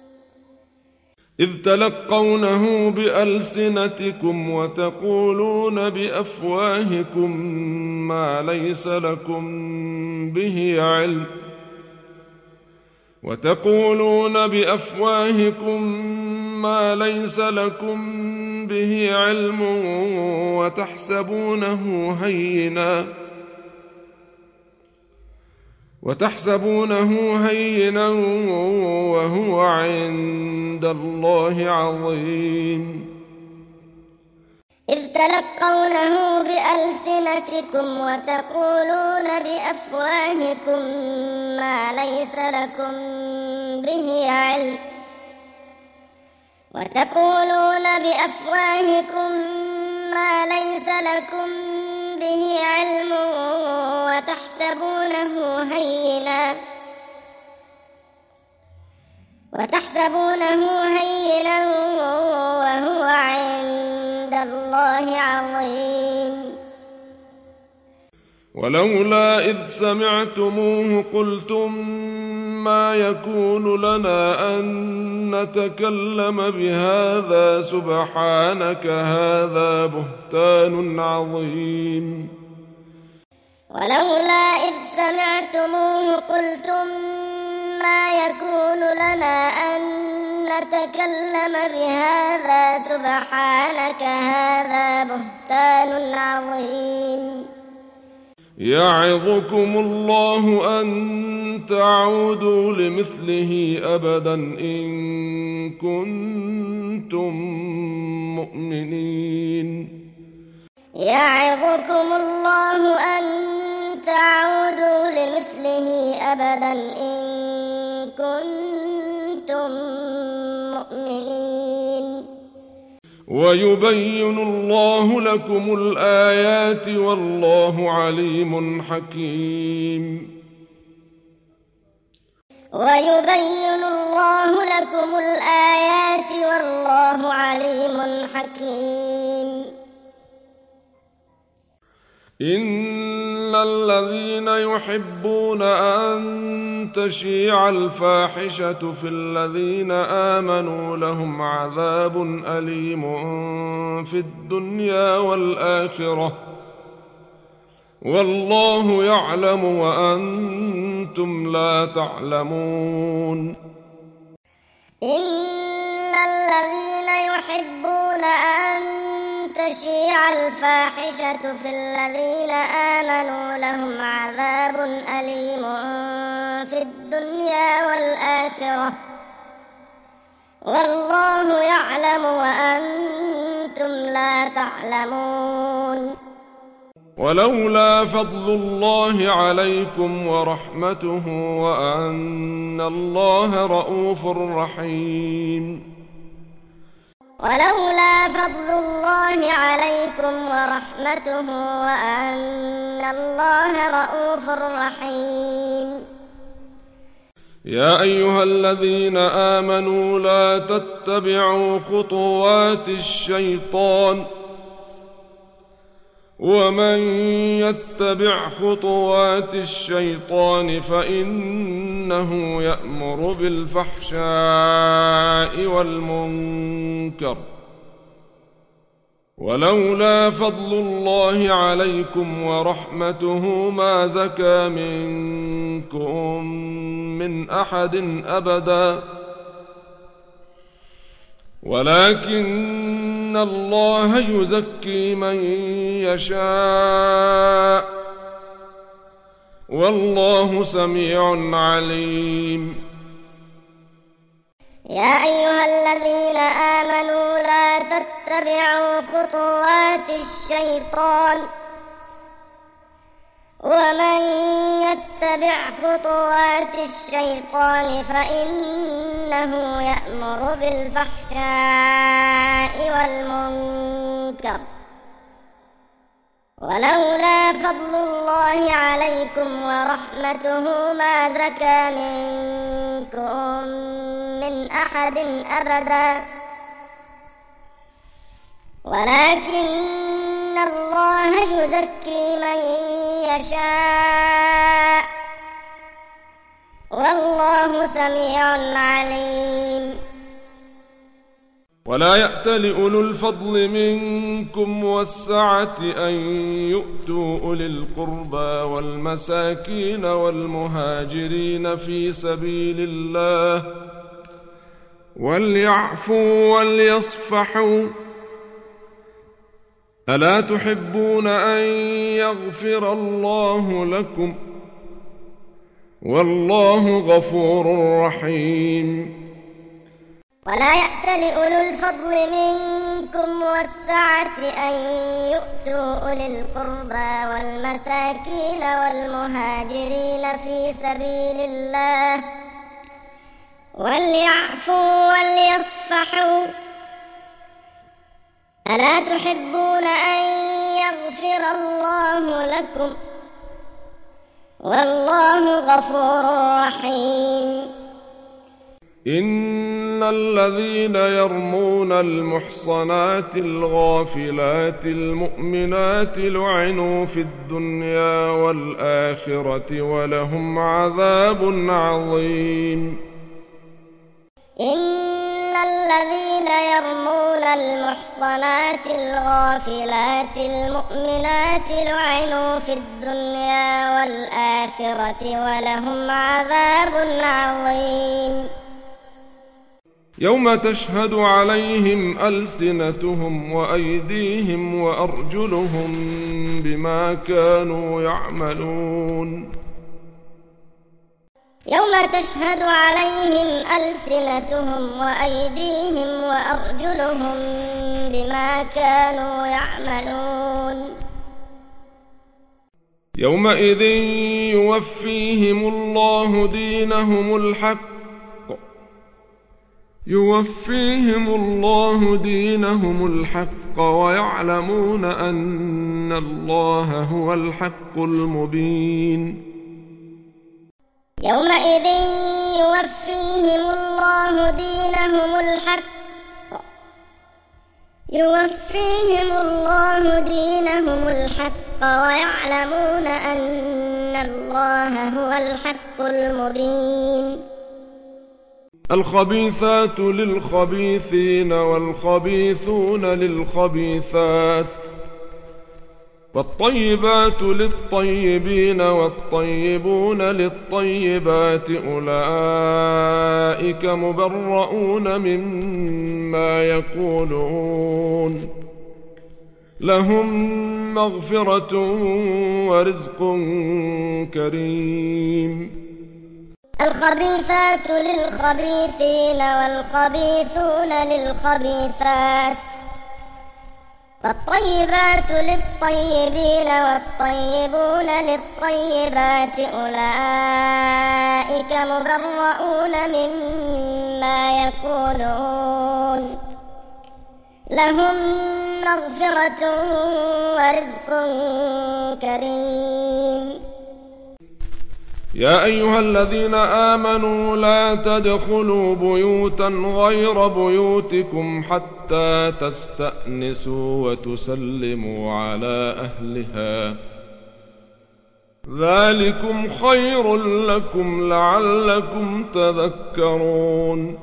إذ تلقونه بألسنتكم وتقولون بأفواهكم ما ليس لكم به علم وتحسبونه هينا وهو عند الله عظيم. إذ تلقونه بألسنتكم وتقولون بأفواهكم ما ليس لكم به علم وتحسبونه هينا وهو عند الله عظيم. ولولا إذ سمعتموه قلتم ما يكون لنا أن نتكلم بهذا سبحانك هذا بهتان عظيم. ولولا إذ سمعتموه قلتم ما يكون لنا أن نتكلم بهذا سبحانك هذا بهتان عظيم. يعظكم الله أن تعودوا لمثله أبدا إن كنتم مؤمنين. يعظكم الله أن تعودوا لمثله أبدا إن كنتم مؤمنين. ويبين الله لكم الآيات والله عليم حكيم. ويبين الله لكم الآيات والله عليم حكيم. إن الذين يحبون أن تشيع الفاحشة في الذين آمنوا لهم عذاب أليم في الدنيا والآخرة والله يعلم وأنتم لا تعلمون. إن الذين يحبون أن تشيع الفاحشة في الذين آمنوا لهم عذاب أليم في الدنيا والآخرة والله يعلم وأنتم لا تعلمون. ولولا فضل الله عليكم ورحمته وأن الله رءوف رحيم. ولولا فضل الله عليكم ورحمته وأن الله رءوف رحيم. يا أيها الذين آمنوا لا تتبعوا خطوات الشيطان ومن يتبع خطوات الشيطان فإنه يأمر بالفحشاء والمنكر ولولا فضل الله عليكم ورحمته ما زكى منكم من أحد أبدا ولكن الله يزكي من يشاء والله سميع عليم. يا أيها الذين آمنوا لا تتبعوا خطوات الشيطان ومن يتبع خطوات الشيطان فإنه يأمر بالفحشاء والمنكر ولولا فضل الله عليكم ورحمته ما زكى منكم من أحد أبدا ولكن الله يزكي من يشاء والله سميع عليم. ولا يأتل أولو الفضل منكم والسعة أن يؤتوا أولي القربى والمساكين والمهاجرين في سبيل الله وليعفوا وليصفحوا ألا تحبون أن يغفر الله لكم والله غفور رحيم. ولا يأتل أولو الفضل منكم والسعة أن يؤتوا أولي القربى والمساكين والمهاجرين في سبيل الله وليعفوا وليصفحوا ألا تحبون أن يغفر الله لكم والله غفور رحيم. إن الذين يرمون المحصنات الغافلات المؤمنات لعنوا في الدنيا والآخرة ولهم عذاب عظيم. إن الذين يرمون المحصنات الغافلات المؤمنات لعنوا في الدنيا والآخرة ولهم عذاب عظيم. يوم تشهد عليهم ألسنتهم وأيديهم وأرجلهم بما كانوا يعملون. يوم تشهد عليهم ألسنتهم وأيديهم وأرجلهم بما كانوا يعملون. يومئذ يوفيهم الله دينهم الحق يوفيهم الله دينهم الحق ويعلمون أن الله هو الحق المبين. يومئذ يوفيهم الله دينهم الحق ويعلمون أن الله هو الحق المبين. الخبيثات للخبيثين والخبيثون للخبيثات والطيبات للطيبين والطيبون للطيبات أولئك مبرؤون مما يقولون لهم مغفرة ورزق كريم. الخبيثات للخبيثين والخبيثون للخبيثات والطيبات للطيبين والطيبون للطيبات أولئك مبرؤون مما يقولون لهم مغفرة ورزق كريم. يا أيها الذين آمنوا لا تدخلوا بيوتا غير بيوتكم حتى تستأنسوا وتسلموا على أهلها ذلكم خير لكم لعلكم تذكرون.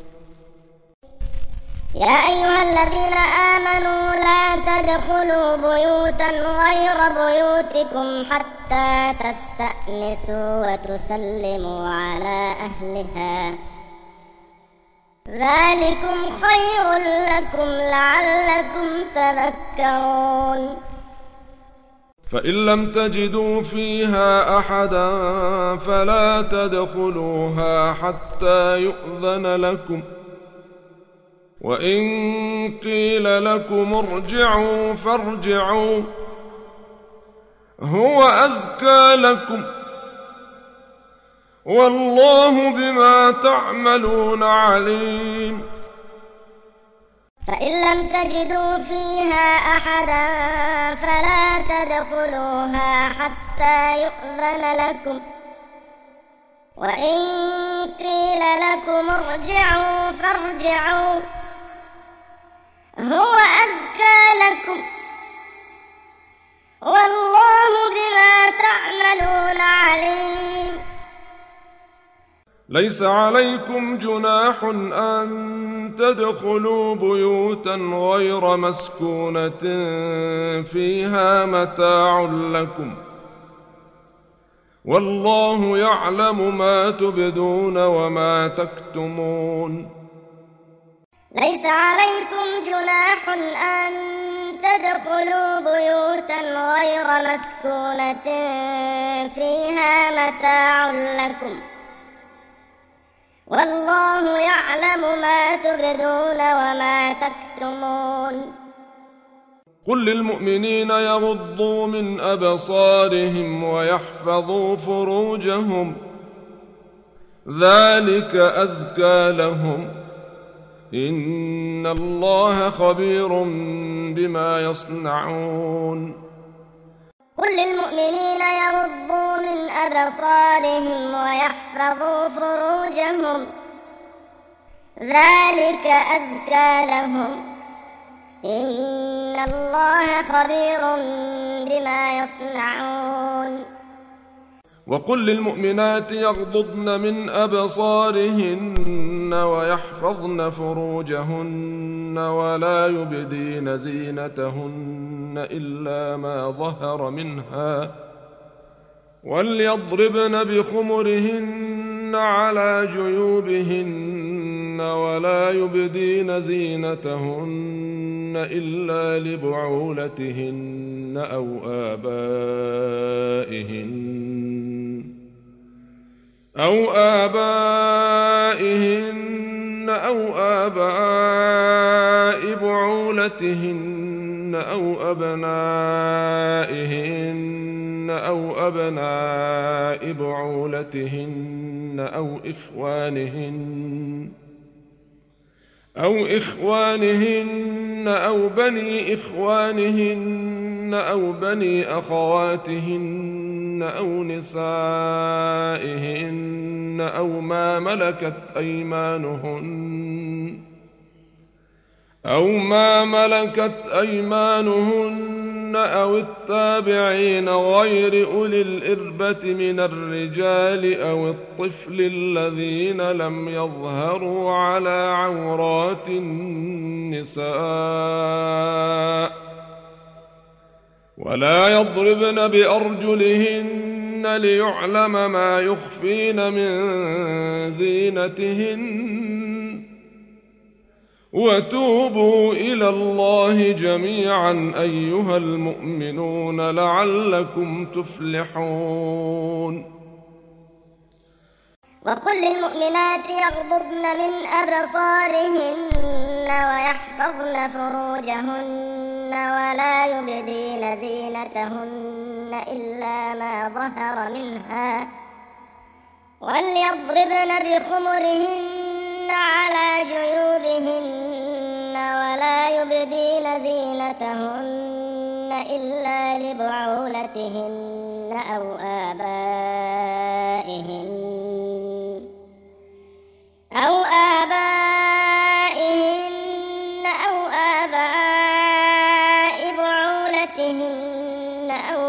يا أيها الذين آمنوا لا تدخلوا بيوتا غير بيوتكم حتى تستأنسوا وتسلموا على أهلها ذلكم خير لكم لعلكم تذكرون. فإن لم تجدوا فيها أحدا فلا تدخلوها حتى يؤذن لكم وإن قيل لكم ارجعوا فارجعوا هو أزكى لكم والله بما تعملون عليم. فإن لم تجدوا فيها أحدا فلا تدخلوها حتى يؤذن لكم وإن قيل لكم ارجعوا فارجعوا هو أزكى لكم والله بما تعملون عليم. ليس عليكم جناح أن تدخلوا بيوتا غير مسكونة فيها متاع لكم والله يعلم ما تبدون وما تكتمون. ليس عليكم جناح أن تدخلوا بيوتا غير مسكونة فيها متاع لكم والله يعلم ما تبدون وما تكتمون. قل للمؤمنين يغضوا من أبصارهم ويحفظوا فروجهم ذلك أزكى لهم إن الله خبير بما يصنعون. قل للمؤمنين يغضوا من أبصارهم ويحفظوا فروجهم ذلك أزكى لهم إن الله خبير بما يصنعون. وقل للمؤمنات يغضضن من أبصارهن ويحفظن فروجهن ولا يبدين زينتهن إلا ما ظهر منها وليضربن بخمرهن على جيوبهن ولا يبدين زينتهن إلا لبعولتهن أو آبائهن أو آباء بعولتهن أو أبنائهن أو أبناء بعولتهن أو إخوانهن أو إخوانهن أو بني إخوانهن أو بني أخواتهن أو نسائهن أو ما ملكت أيمانهن أو التابعين غير أولي الإربة من الرجال أو الطفل الذين لم يظهروا على عورات النساء ولا يضربن بأرجلهن ليعلم ما يخفين من زينتهن وتوبوا إلى الله جميعا أيها المؤمنون لعلكم تفلحون. وقل للمؤمنات يغضضن من أبصارهن ويحفظن فروجهن ولا يبدين زينتهن إلا ما ظهر منها وليضربن بخمرهن على جيوبهن ولا يبدين زينتهن إلا لبعولتهن أو آبائهن أو آباء بعولتهن أو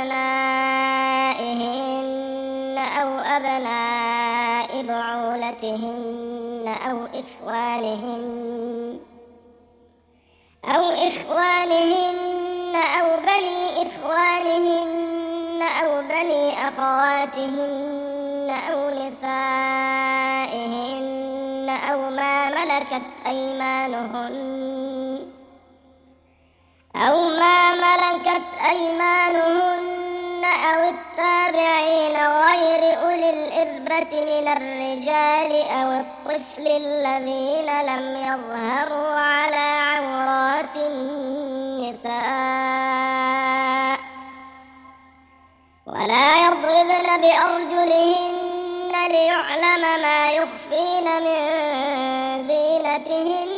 أبنائهن أو أبناء بعولتهن أو إخوانهن أو بني إخوانهن أو بني أخواتهن أو نسائهن أو ما ملكت أيمانهن أو التابعين غير أولي الإربة من الرجال أو الطفل الذين لم يظهروا على عورات النساء ولا يضربن بأرجلهن ليعلم ما يخفين من زينتهن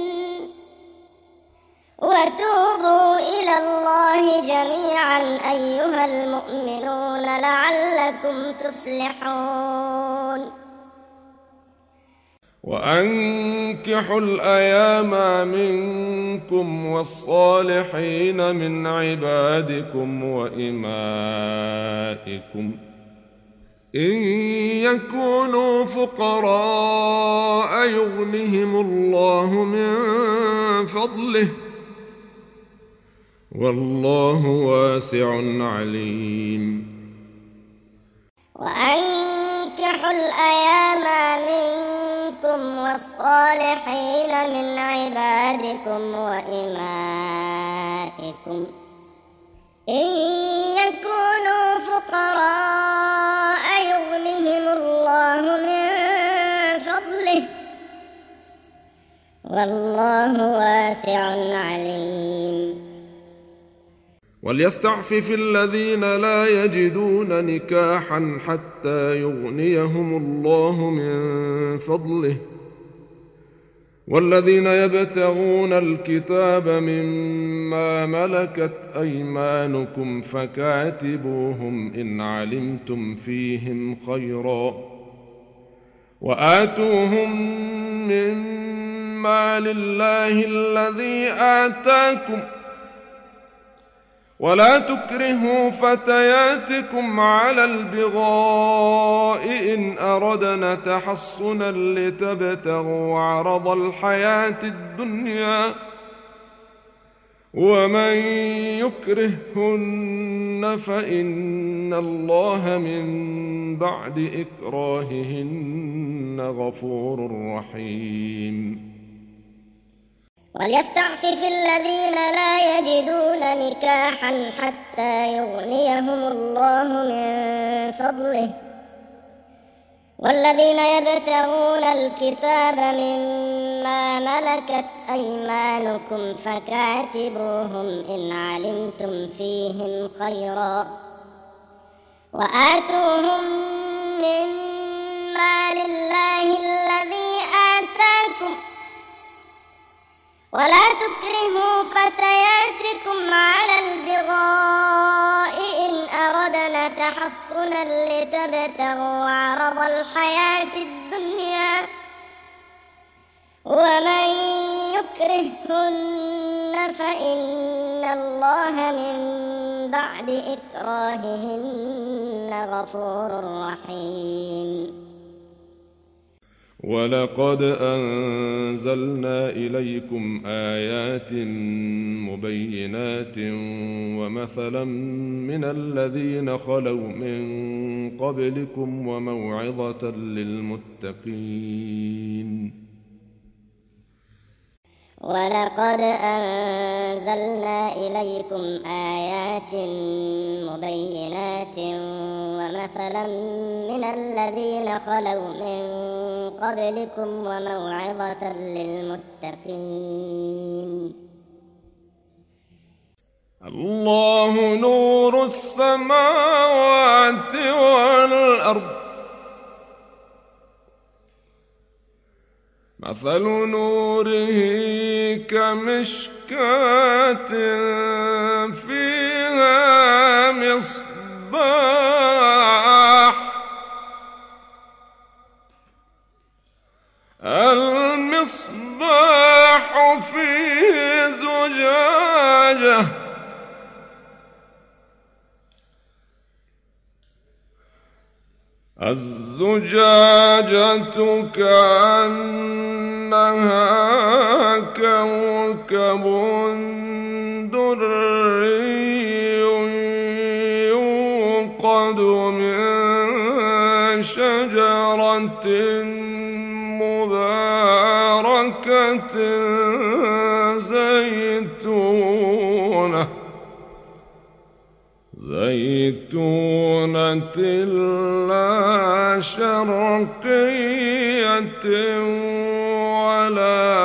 وتوبوا إلى الله جميعا أيها المؤمنون لعلكم تفلحون. وأنكحوا الأيام منكم والصالحين من عبادكم وإمائكم إن يكونوا فقراء يغنهم الله من فضله والله واسع عليم. وأنكحوا الأيام منكم والصالحين من عبادكم وإمائكم إن يكونوا فقراء يغنهم الله من فضله والله واسع عليم. وليستعفف الذين لا يجدون نكاحا حتى يغنيهم الله من فضله والذين يبتغون الكتاب مما ملكت أيمانكم فكاتبوهم إن علمتم فيهم خيرا وآتوهم مما لله الذي آتاكم ولا تكرهوا فتياتكم على البغاء إن أردنا تحصنا لتبتغوا عرض الحياة الدنيا ومن يكرههن فإن الله من بعد إكراههن غفور رحيم. وليستعفف الذين لا يجدون نكاحا حتى يغنيهم الله من فضله والذين يبتغون الكتاب مما ملكت أيمانكم فكاتبوهم إن علمتم فيهم خيرا وآتوهم مما لله الذي آتاكم ولا تكرهوا فتياتكم على البغاء إن أردنا تحصنا لتبتغوا عرض الحياة الدنيا ومن يكرهن فإن الله من بعد إكراههن غفور رحيم. ولقد أنزلنا إليكم آيات مبينات ومثلا من الذين خلوا من قبلكم وموعظة للمتقين. ولقد أنزلنا إليكم آيات مبينات ومثلا من الذين خلوا من قبلكم وموعظة للمتقين. الله نور السماوات والأرض مثل نوره كمشكاة فيها مصباح المصباح في زجاجة الزجاجة كأنها كوكب دري يوقد من شجرة مباركة زيتونة لا شرقية ولا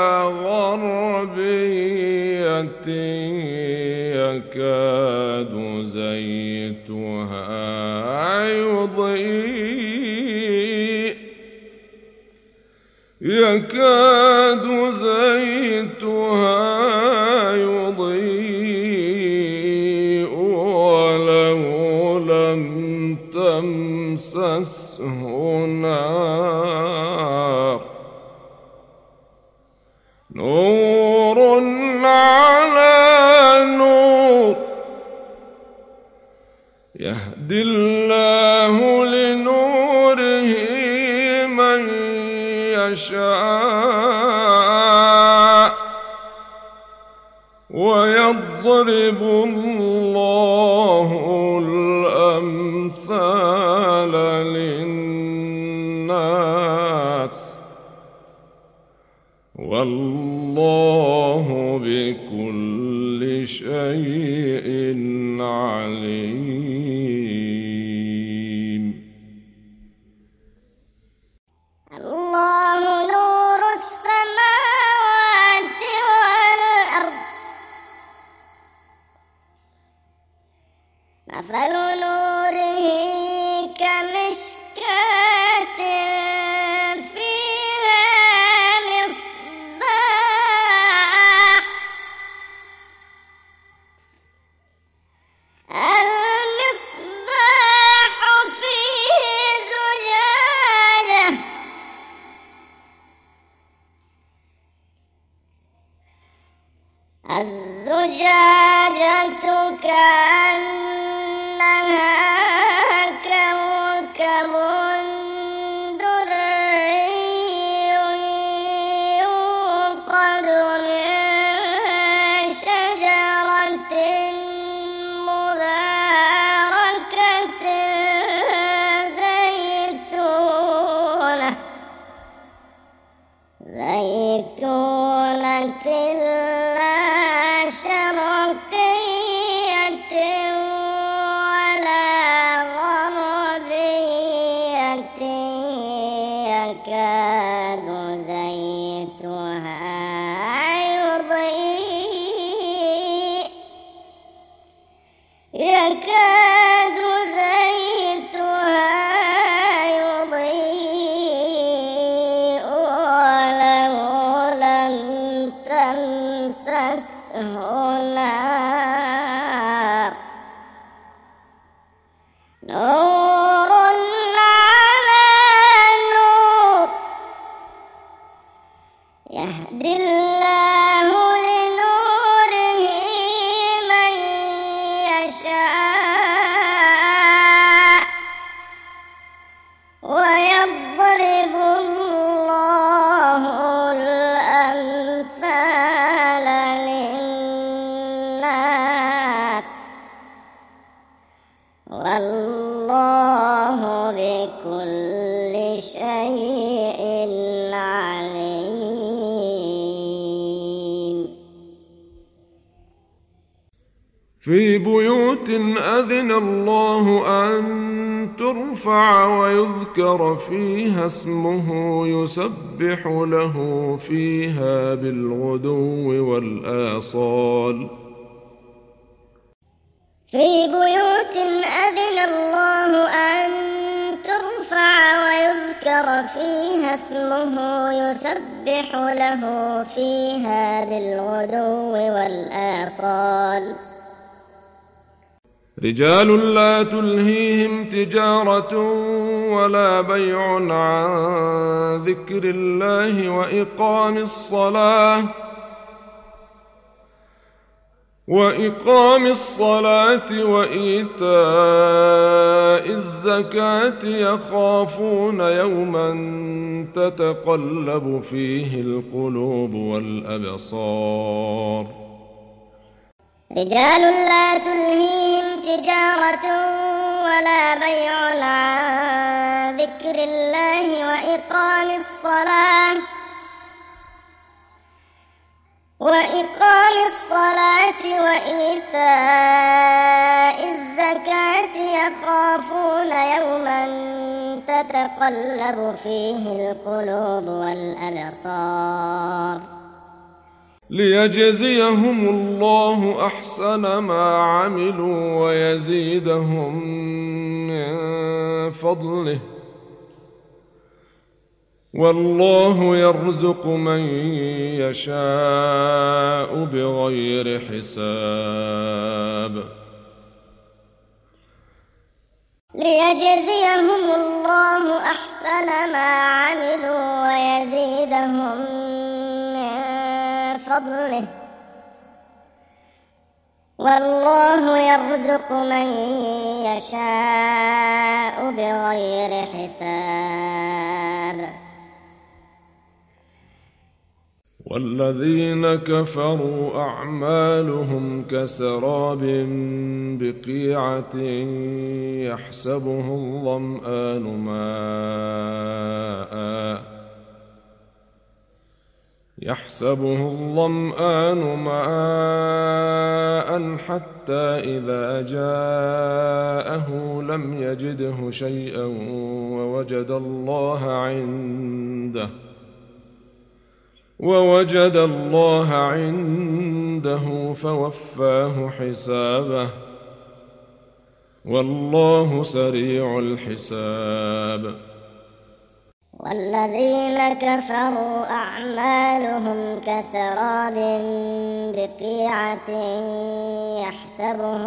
غربية يكاد زيتها يضيء ولو لم تمسسه نار نور على نور يهدي الله لنوره من يشاء ويضرب الله الأمثال للناس والله بكل شيء عليم. الله نور السماوات والأرض مثل نوره كمشكاة فيها مصباح المصباح في زجاجة الزجاجة كأنها كوكب دري يوقد من شجرة مباركة زيتونة لا شرقية ولا غربية يكاد زيتها يضيء ولو لم تمسسه في بيوت أذن الله أن ترفع ويذكر فيها اسمه يسبح له فيها بالغدو والآصال في بيوت أذن الله أن ترفع ويذكر فيها اسمه يسبح له فيها بالغدو والآصال رجال لا تلهيهم تجارة ولا بيع عن ذكر الله وإقام الصلاة وإيتاء الزكاة يخافون يوما تتقلب فيه القلوب والأبصار رجال لا تلهيهم تجارة ولا بيع عن ذكر الله وإقام الصلاة وإيتاء الزكاة يخافون يوما تتقلب فيه القلوب والأبصار ليجزيهم الله أحسن ما عملوا ويزيدهم من فضله والله يرزق من يشاء بغير حساب ليجزيهم الله أحسن ما عملوا ويزيدهم من فضله والله يرزق من يشاء بغير حساب والذين كفروا أعمالهم كسراب بقيعة يحسبه الظمآن ماء حتى إذا جاءه لم يجده شيئا ووجد الله عنده فوفاه حسابه والله سريع الحساب والذين كفروا أعمالهم كسراب بقيعة يحسبه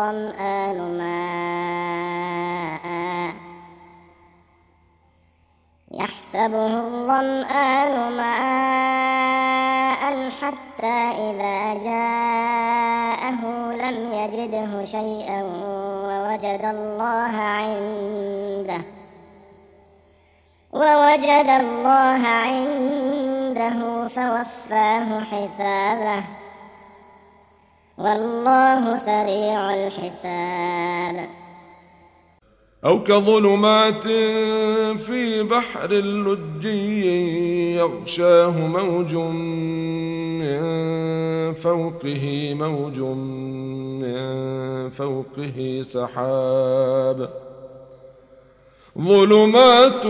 الظمآن ماء حتى إذا جاءه لم يجده شيئا ووجد الله عنده فوفاه حسابه والله سريع الحساب أو كظلمات في بحر لجي يغشاه موج من فوقه سحاب ظلمات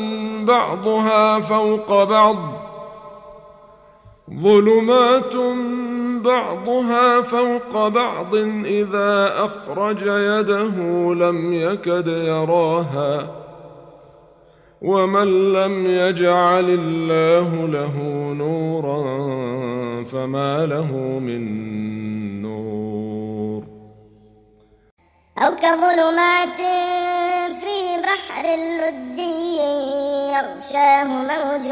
بعضها فوق بعض إذا أخرج يده لم يكد يراها ومن لم يجعل الله له نورا فما له من نور أو كظلمات في بحر لجي يغشاه موج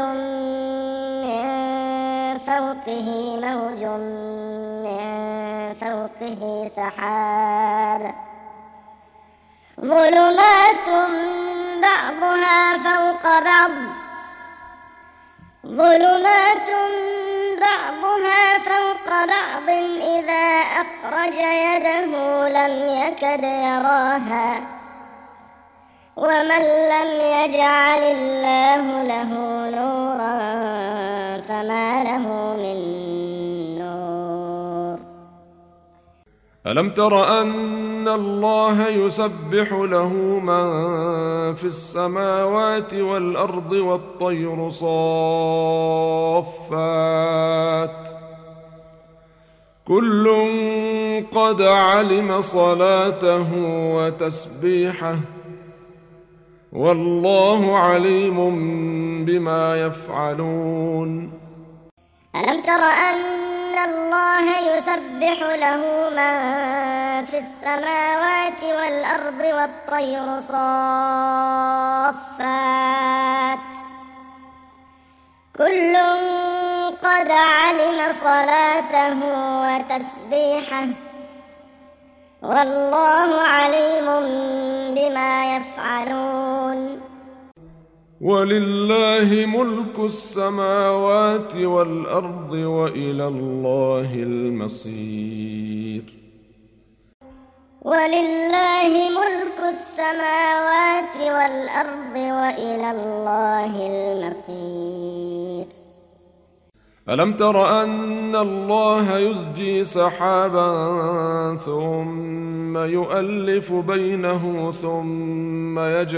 من فوقه سحاب ظلمات بعضها فوق بعض إذا أخرج يده لم يكد يراها ومن لم يجعل الله له نورا فما له من نور ألم تر أن الله يسبح له من في السماوات والأرض والطير صافات كل قد علم صلاته وتسبيحه والله عليم بما يفعلون ألم تر أن الله يسبح له من في السماوات والأرض والطير صافات كل قد علم صلاته وتسبيحه والله عليم بما يفعلون ولله ملك السماوات والأرض وإلى الله المصير ولله ملك السماوات والأرض وإلى الله المصير ألم تر أن الله يزجي سحابا ثم يؤلف بينه ثم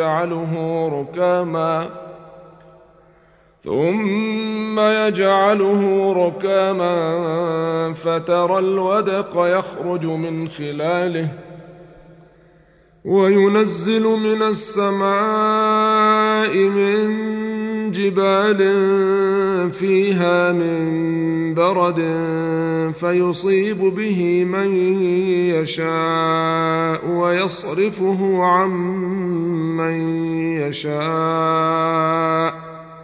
يجعله ركاما فترى الودق يخرج من خلاله وينزل من السماء من جبال فيها من برد فيصيب به من يشاء ويصرفه عن من يشاء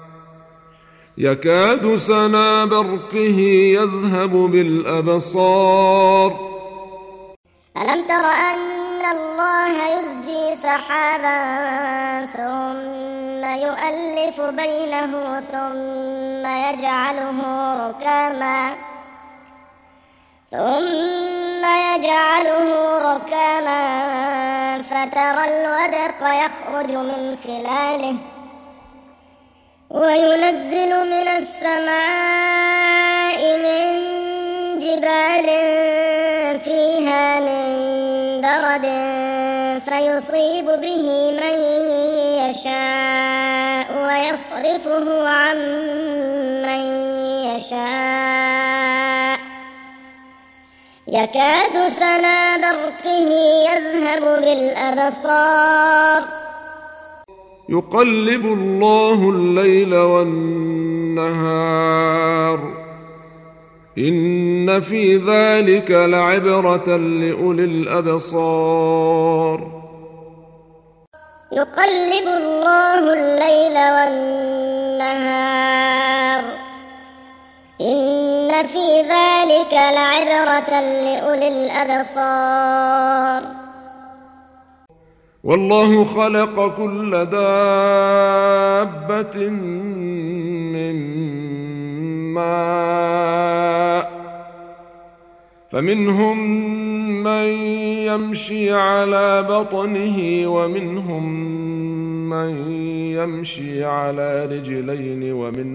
يكاد سنا برقه يذهب بالأبصار ألم تر أن الله يزجي سحابا ثم يؤلف بينه ثم يجعله ركاما فترى الودق يخرج من خلاله وينزل من السماء من جبال فيها من برد فيصيب به من يشاء ويصرفه عن من يشاء يكاد سنا برقه يذهب بالأبصار يقلب الله الليل والنهار إن في ذلك لعبرة لأولي الأبصار يقلب الله الليل والنهار إن في ذلك لعبرة لأولي الأبصار والله خلق كل دابة من ماء فمنهم من يمشي على بطنه ومنهم من يمشي على رجلين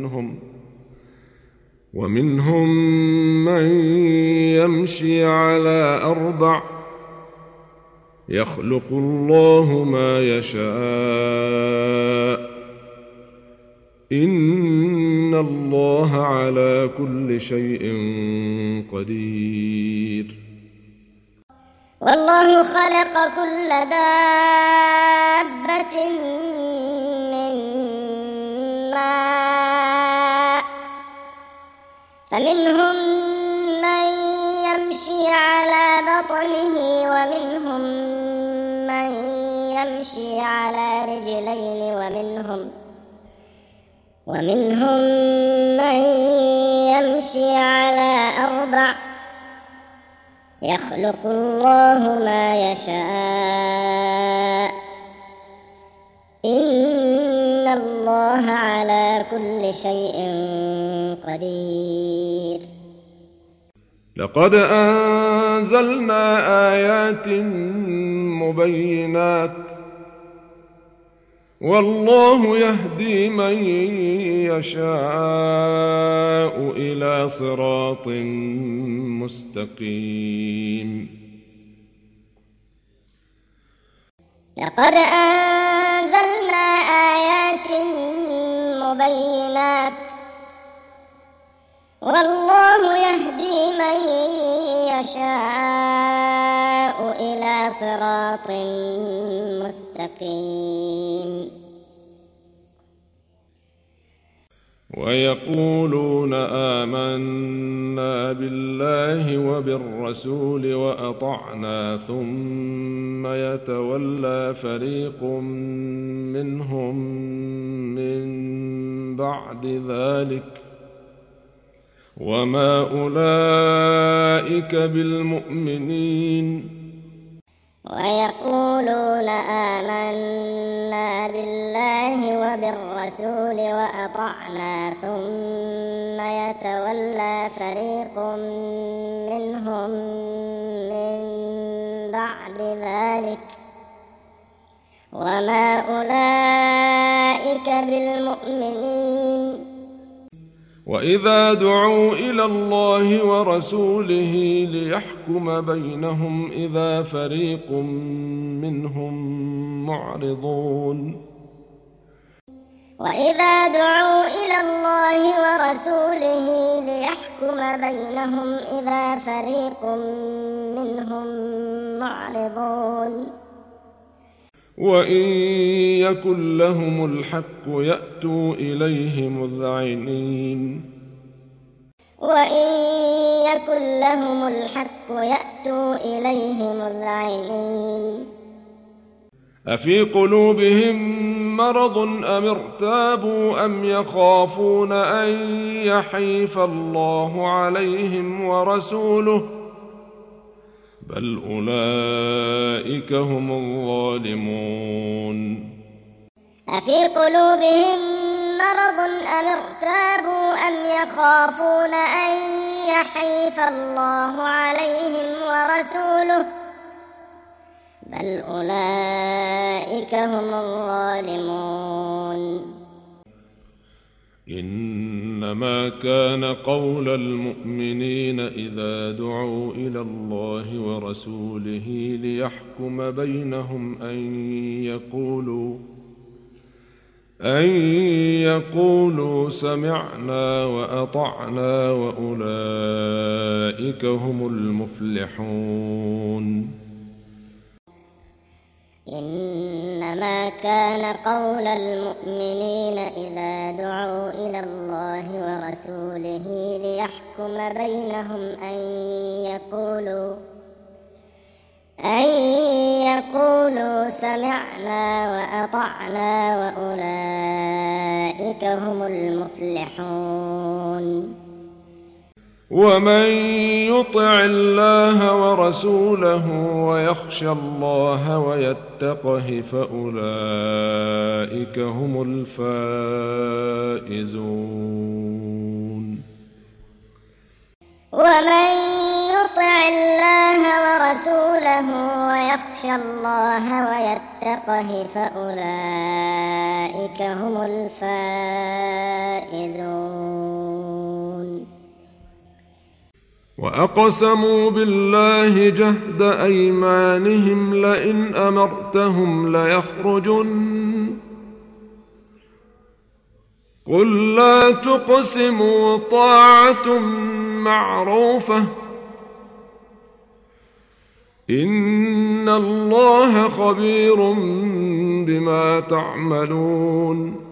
ومنهم من يمشي على أربع يخلق الله ما يشاء إن الله على كل شيء قدير والله خلق كل دابة من ماء فمنهم من يمشي على بطنه ومنهم من يمشي على رجلين ومنهم من يمشي على أربع يخلق الله ما يشاء إن الله على كل شيء قدير لقد أنزلنا آيات مبينات والله يهدي من يشاء إلى صراط مستقيم لقد أنزلنا آيات مبينات والله يهدي من يشاء إلى صراط مستقيم ويقولون آمنا بالله وبالرسول وأطعنا ثم يتولى فريق منهم من بعد ذلك وما أولئك بالمؤمنين ويقولون آمنا بالله وبالرسول وأطعنا ثم يتولى فريق منهم من بعد ذلك وما أولئك بالمؤمنين وإذا دعوا إلى الله ورسوله ليحكم بينهم إذا فريق منهم معرضون وإذا دعوا إلى الله ورسوله ليحكم بينهم إذا فريق منهم معرضون وإن يكن لهم الحق يأتوا إليه مذعنين وإن يكن لهم الحق يأتوا إليه مذعنين أفي قلوبهم مرض أم ارتابوا أم يخافون أن يحيف الله عليهم ورسوله بل أولئك هم الظالمون أفي قلوبهم مرض أم ارتابوا أم يخافون أن يحيف الله عليهم ورسوله بل أولئك هم الظالمون إنما كان قول المؤمنين إذا دعوا إلى الله ورسوله ليحكم بينهم أن يقولوا سمعنا وأطعنا وأولئك هم المفلحون إنما كان قول المؤمنين إذا دعوا إلى الله ورسوله ليحكم بينهم أن يقولوا سمعنا وأطعنا وأولئك هم المفلحون ومن يطع الله ورسوله ويخشى الله ويتقه فأولئك هم الفائزون ومن يطع الله ورسوله ويخشى الله ويتقه فأولئك هم الفائزون وأقسموا بالله جهد أيمانهم لئن أمرتهم ليخرجن قل لا تقسموا طاعة معروفة إن الله خبير بما تعملون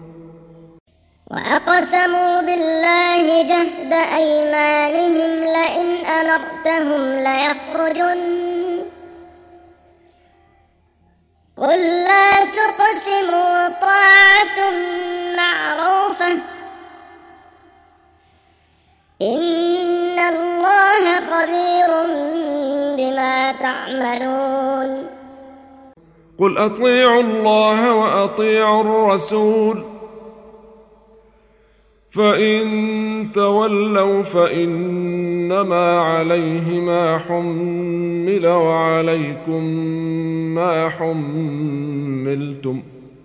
وأقسموا بالله جهد أيمانهم لئن أمرتهم ليخرجن قل لا تقسموا طاعة معروفة إن الله خبير بما تعملون قل أطيعوا الله وأطيعوا الرسول فإن تولوا فإنما عليه ما حمل وعليكم ما حملتم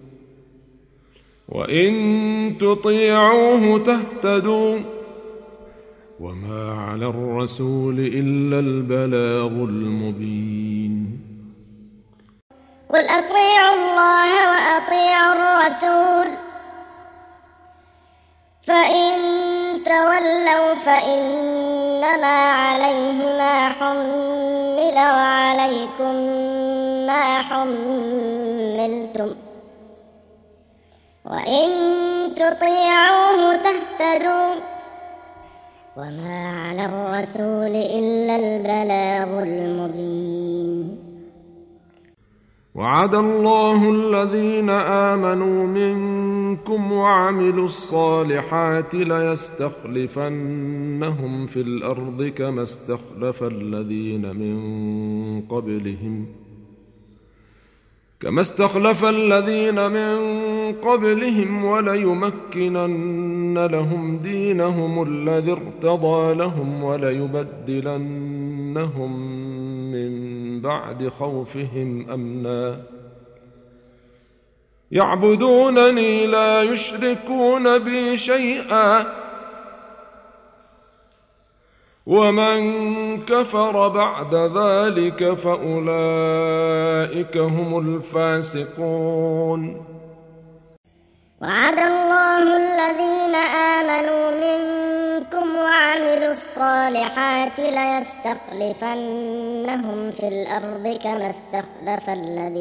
وإن تطيعوه تهتدوا وما على الرسول إلا البلاغ المبين قل أطيعوا الله وأطيعوا الرسول فإن تولوا فإنما عليه ما حمل وعليكم ما حملتم وإن تطيعوه تهتدوا وما على الرسول إلا البلاغ المبين. وعد الله الذين آمنوا منكم وعملوا الصالحات ليستخلفنهم في الأرض كما استخلف الذين من قبلهم وليمكنن لهم دينهم الذي ارتضى لهم وليبدلنهم من بعد خوفهم أمنا يعبدونني لا يشركون بي شيئا ومن كفر بعد ذلك فأولئك هم الفاسقون. وعد الله الذين آمنوا منكم وعملوا الصالحات ليستخلفنهم في الأرض كما استخلف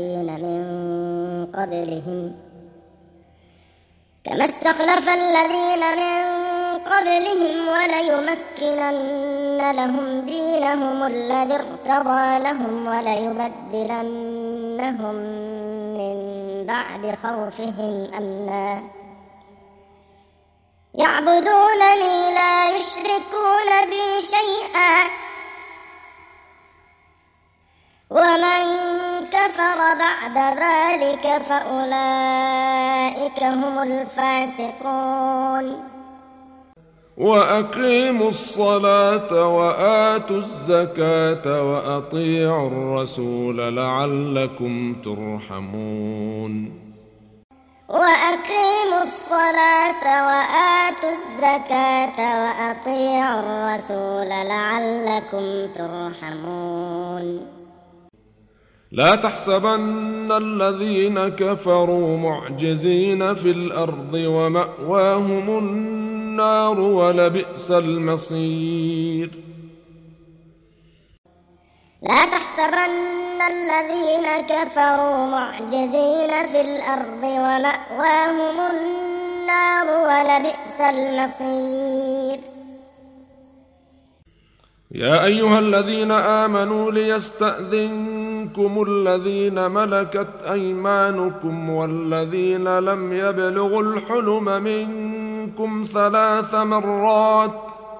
الذين من قبلهم وليمكنن لهم دينهم الذي ارتضى لهم وليبدلنهم من بعد خوفهم أمنا يعبدونني لا يشركون بي شيئا ومن كفر بعد ذلك فأولئك هم الفاسقون. وأقيموا الصلاة وآتوا الزكاة وأطيعوا الرسول لعلكم ترحمون. وأقيموا الصلاة وآتوا الزكاة وأطيعوا الرسول لعلكم ترحمون. لا تحسبن الذين كفروا معجزين في الأرض ومأواهم النار ولبئس المصير. لا تحسبن الذين كفروا معجزين في الأرض ومأواهم النار ولبئس المصير. يا أيها الذين آمنوا ليستأذنكم الذين ملكت أيمانكم والذين لم يبلغوا الحلم منكم 3 مرات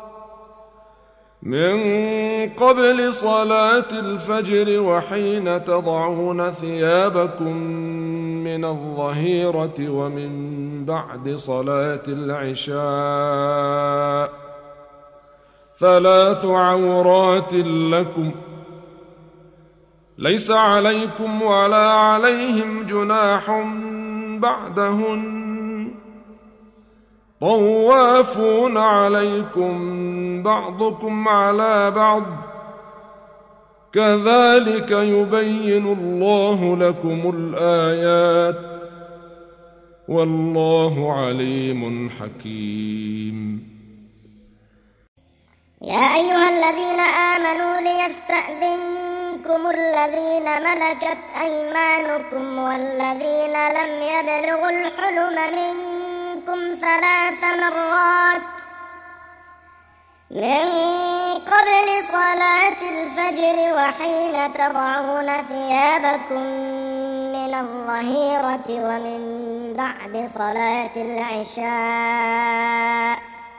من قبل صلاة الفجر وحين تضعون ثيابكم من الظهيرة ومن بعد صلاة العشاء 3 عورات لكم ليس عليكم ولا عليهم جناح بعدهن طوافون عليكم بعضكم على بعض كذلك يبين الله لكم الآيات والله عليم حكيم. يا أيها الذين آمنوا ليستأذنكم الذين ملكت أيمانكم والذين لم يبلغوا الحلم منكم 3 مرات من قبل صلاة الفجر وحين تضعون ثيابكم من الظهيرة ومن بعد صلاة العشاء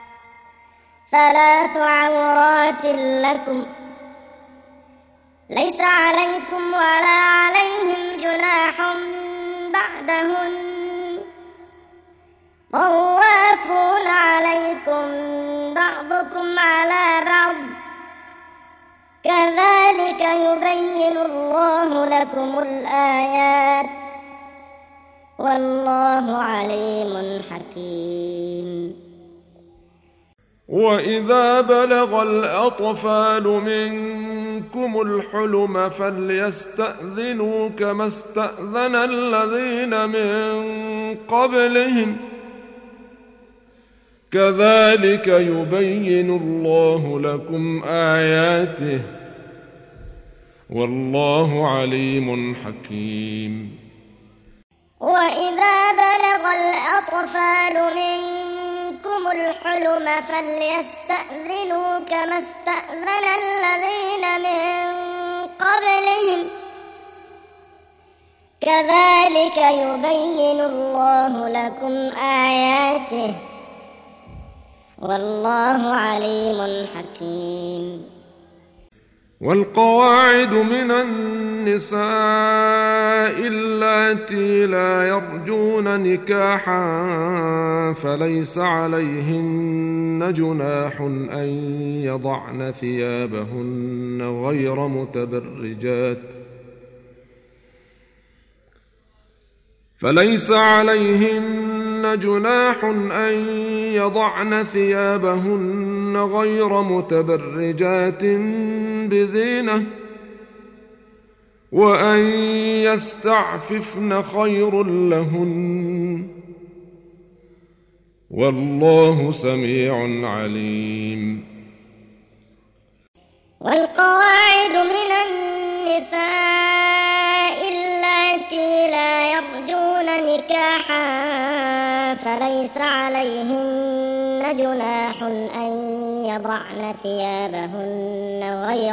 3 عورات لكم ليس عليكم ولا عليهم جناح بعدهن طوافون عليكم بعضكم على بعض كذلك يبين الله لكم الآيات والله عليم حكيم. وإذا بلغ الأطفال منكم الحلم فليستأذنوا كما استأذن الذين من قبلهم كذلك يبين الله لكم آياته والله عليم حكيم. وإذا بلغ الأطفال منكم الحلم فليستأذنوا كما استأذن الذين من قبلهم كذلك يبين الله لكم آياته والله عليم حكيم. والقواعد من النساء اللاتي لا يرجون نكاحا فليس عليهن جناح أن يضعن ثيابهن غير متبرجات بزينة وأن يستعففن خير لهن والله سميع عليم. والقواعد من النساء اللاتي لا يرجون نكاحا فليس عليهن جناح أن يضعن ثيابهن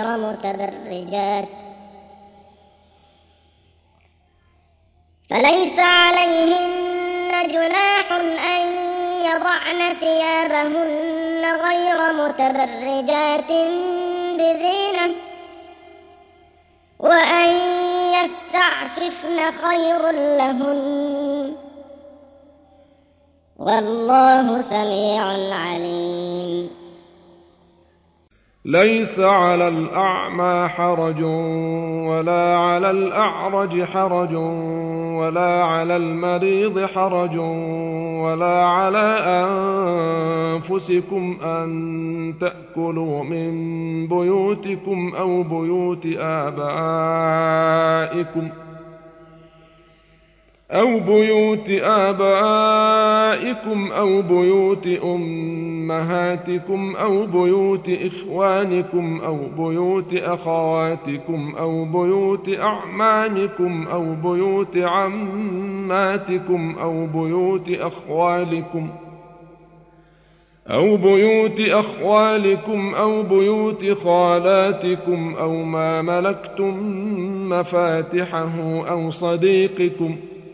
غير متبرجات بزينة وأن يستعففن خير لهن والله سميع عليم. ليس على الأعمى حرج ولا على الأعرج حرج ولا على المريض حرج ولا على أنفسكم أن تأكلوا من بيوتكم أو بيوت آبائكم أو بيوت أمهاتكم أو بيوت إخوانكم أو بيوت أخواتكم أو بيوت أعمامكم أو بيوت عماتكم أو بيوت أخوالكم أو بيوت خالاتكم أو ما ملكتم مفاتحه أو صديقكم.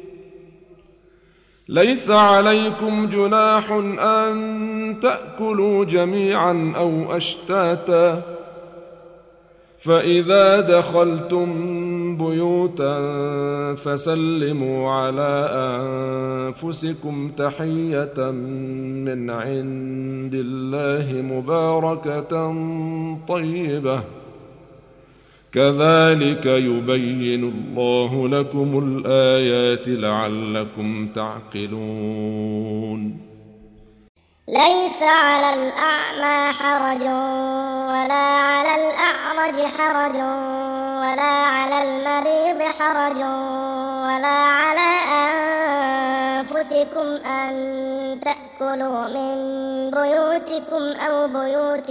ليس عليكم جناح أن تأكلوا جميعا أو أشتاتا فإذا دخلتم بيوتا فسلموا على أنفسكم تحية من عند الله مباركة طيبة كذلك يبين الله لكم الآيات لعلكم تعقلون. ليس على الأعمى حرج ولا على الأعرج حرج ولا على المريض حرج ولا على أنفسكم أن تأكلوا من بيوتكم أو بيوت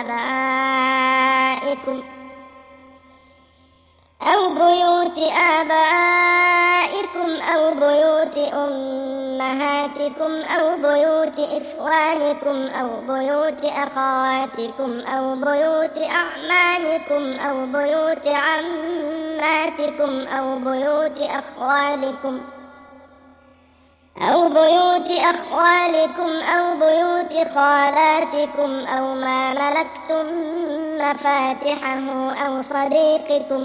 آبائكم أو بيوت أمهاتكم أو بيوت إخوانكم أو بيوت أخواتكم أو بيوت أعمامكم أو بيوت عماتكم أو بيوت أخوالكم أو بيوت خالاتكم أو ما ملكتم مفاتحه أو صديقكم.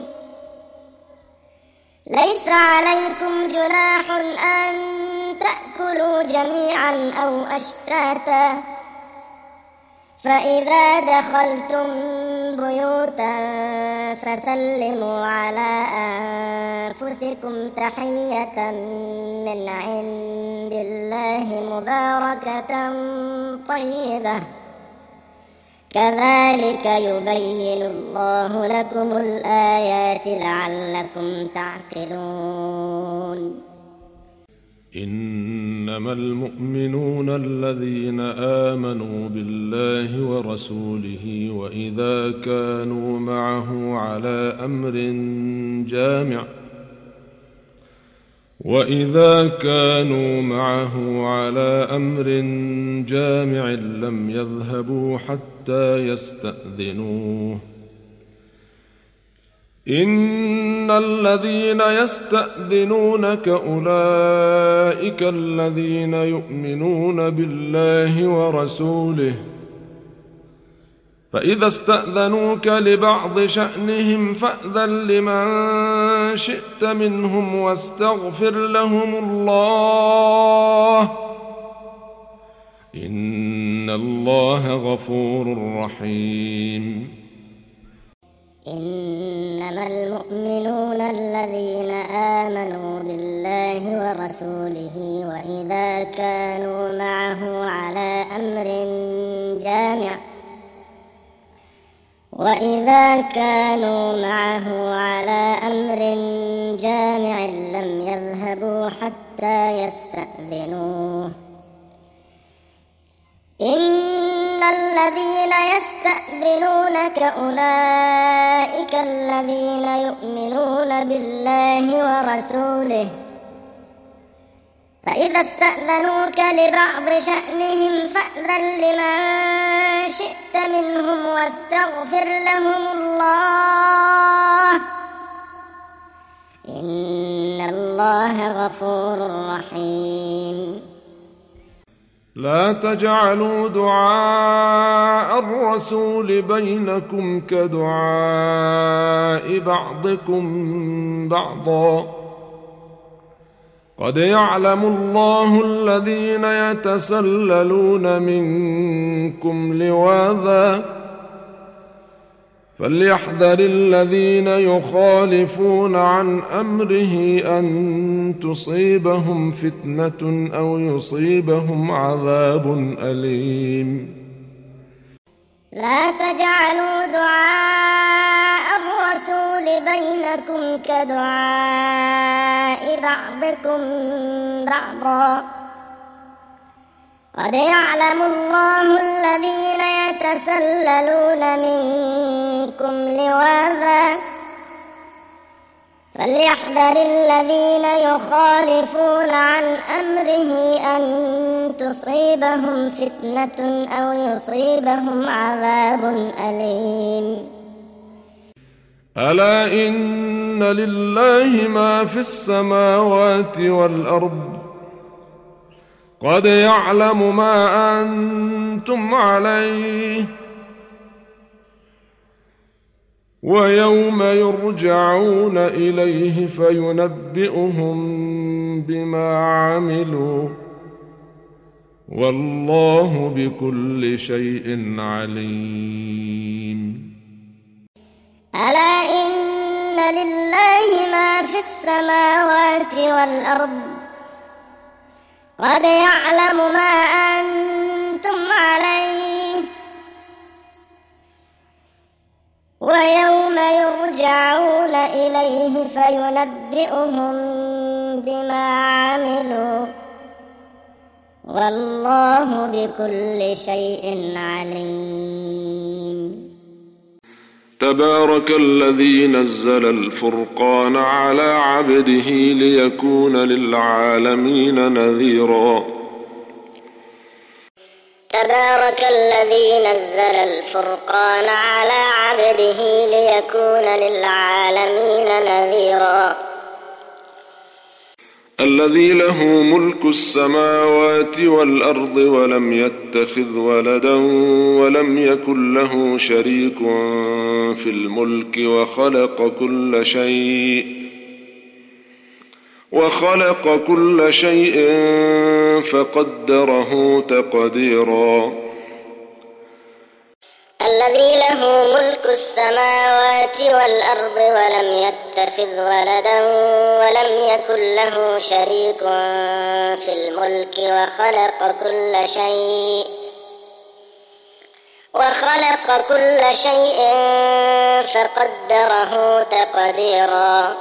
ليس عليكم جناح أن تأكلوا جميعا أو أشتاتا فإذا دخلتم بيوتا فسلموا على أنفسكم تحية من عند الله مباركة طيبة كذلك يبين الله لكم الآيات لعلكم تعقلون إنما المؤمنون الذين آمنوا بالله ورسوله وإذا كانوا معه على أمر جامع لم يذهبوا حتى يستأذنوه إن الذين يستأذنونك أولئك الذين يؤمنون بالله ورسوله فإذا استأذنوك لبعض شأنهم فأذن لمن شئت منهم واستغفر لهم الله إن الله غفور رحيم إنما المؤمنون الذين آمنوا بالله ورسوله وإذا كانوا معه على أمر جامع لم يذهبوا حتى يستأذنوه إن الذين يستأذنونك أولئك الذين يؤمنون بالله ورسوله فإذا استأذنوك لبعض شأنهم فأذن لمن شئت منهم واستغفر لهم الله إن الله غفور رحيم لا تجعلوا دعاء الرسول بينكم كدعاء بعضكم بعضا قد يعلم الله الذين يتسللون منكم لواذا فليحذر الذين يخالفون عن أمره أن تصيبهم فتنة أو يصيبهم عذاب أليم لا تجعلوا دعاء الرسول بينكم كدعاء بعضكم بعضا قد يعلم الله الذين يتسللون منكم لواذا فليحذر الذين يخالفون عن أمره أن تصيبهم فتنة أو يصيبهم عذاب أليم ألا إن لله ما في السماوات والأرض قد يعلم ما أنتم عليه ويوم يرجعون إليه فينبئهم بما عملوا والله بكل شيء عليم ألا إن لله ما في السماوات والأرض قد يعلم ما أنتم عليه ويوم يرجعون إليه فينبئهم بما عملوا والله بكل شيء عليم تبارك الذي نزل الفرقان على عبده ليكون للعالمين نذيرا تبارك الذي نزل الفرقان على عبده ليكون للعالمين نذيرا الذي له ملك السماوات والأرض ولم يتخذ ولدا ولم يكن له شريك في الملك وخلق كل شيء فقدره تقديرا الذي له ملك السماوات والأرض ولم يتخذ ولدا ولم يكن له شريك في الملك وخلق كل شيء فقدره تقديرا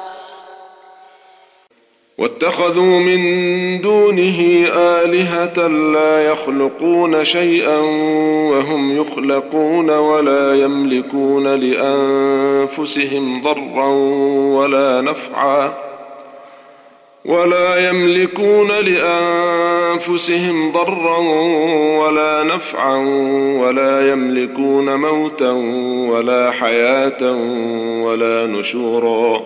واتخذوا من دونه آلهة لا يخلقون شيئا وهم يخلقون ولا يملكون لأنفسهم ضرا ولا نفعا ولا يملكون موتا ولا حياة ولا نشورا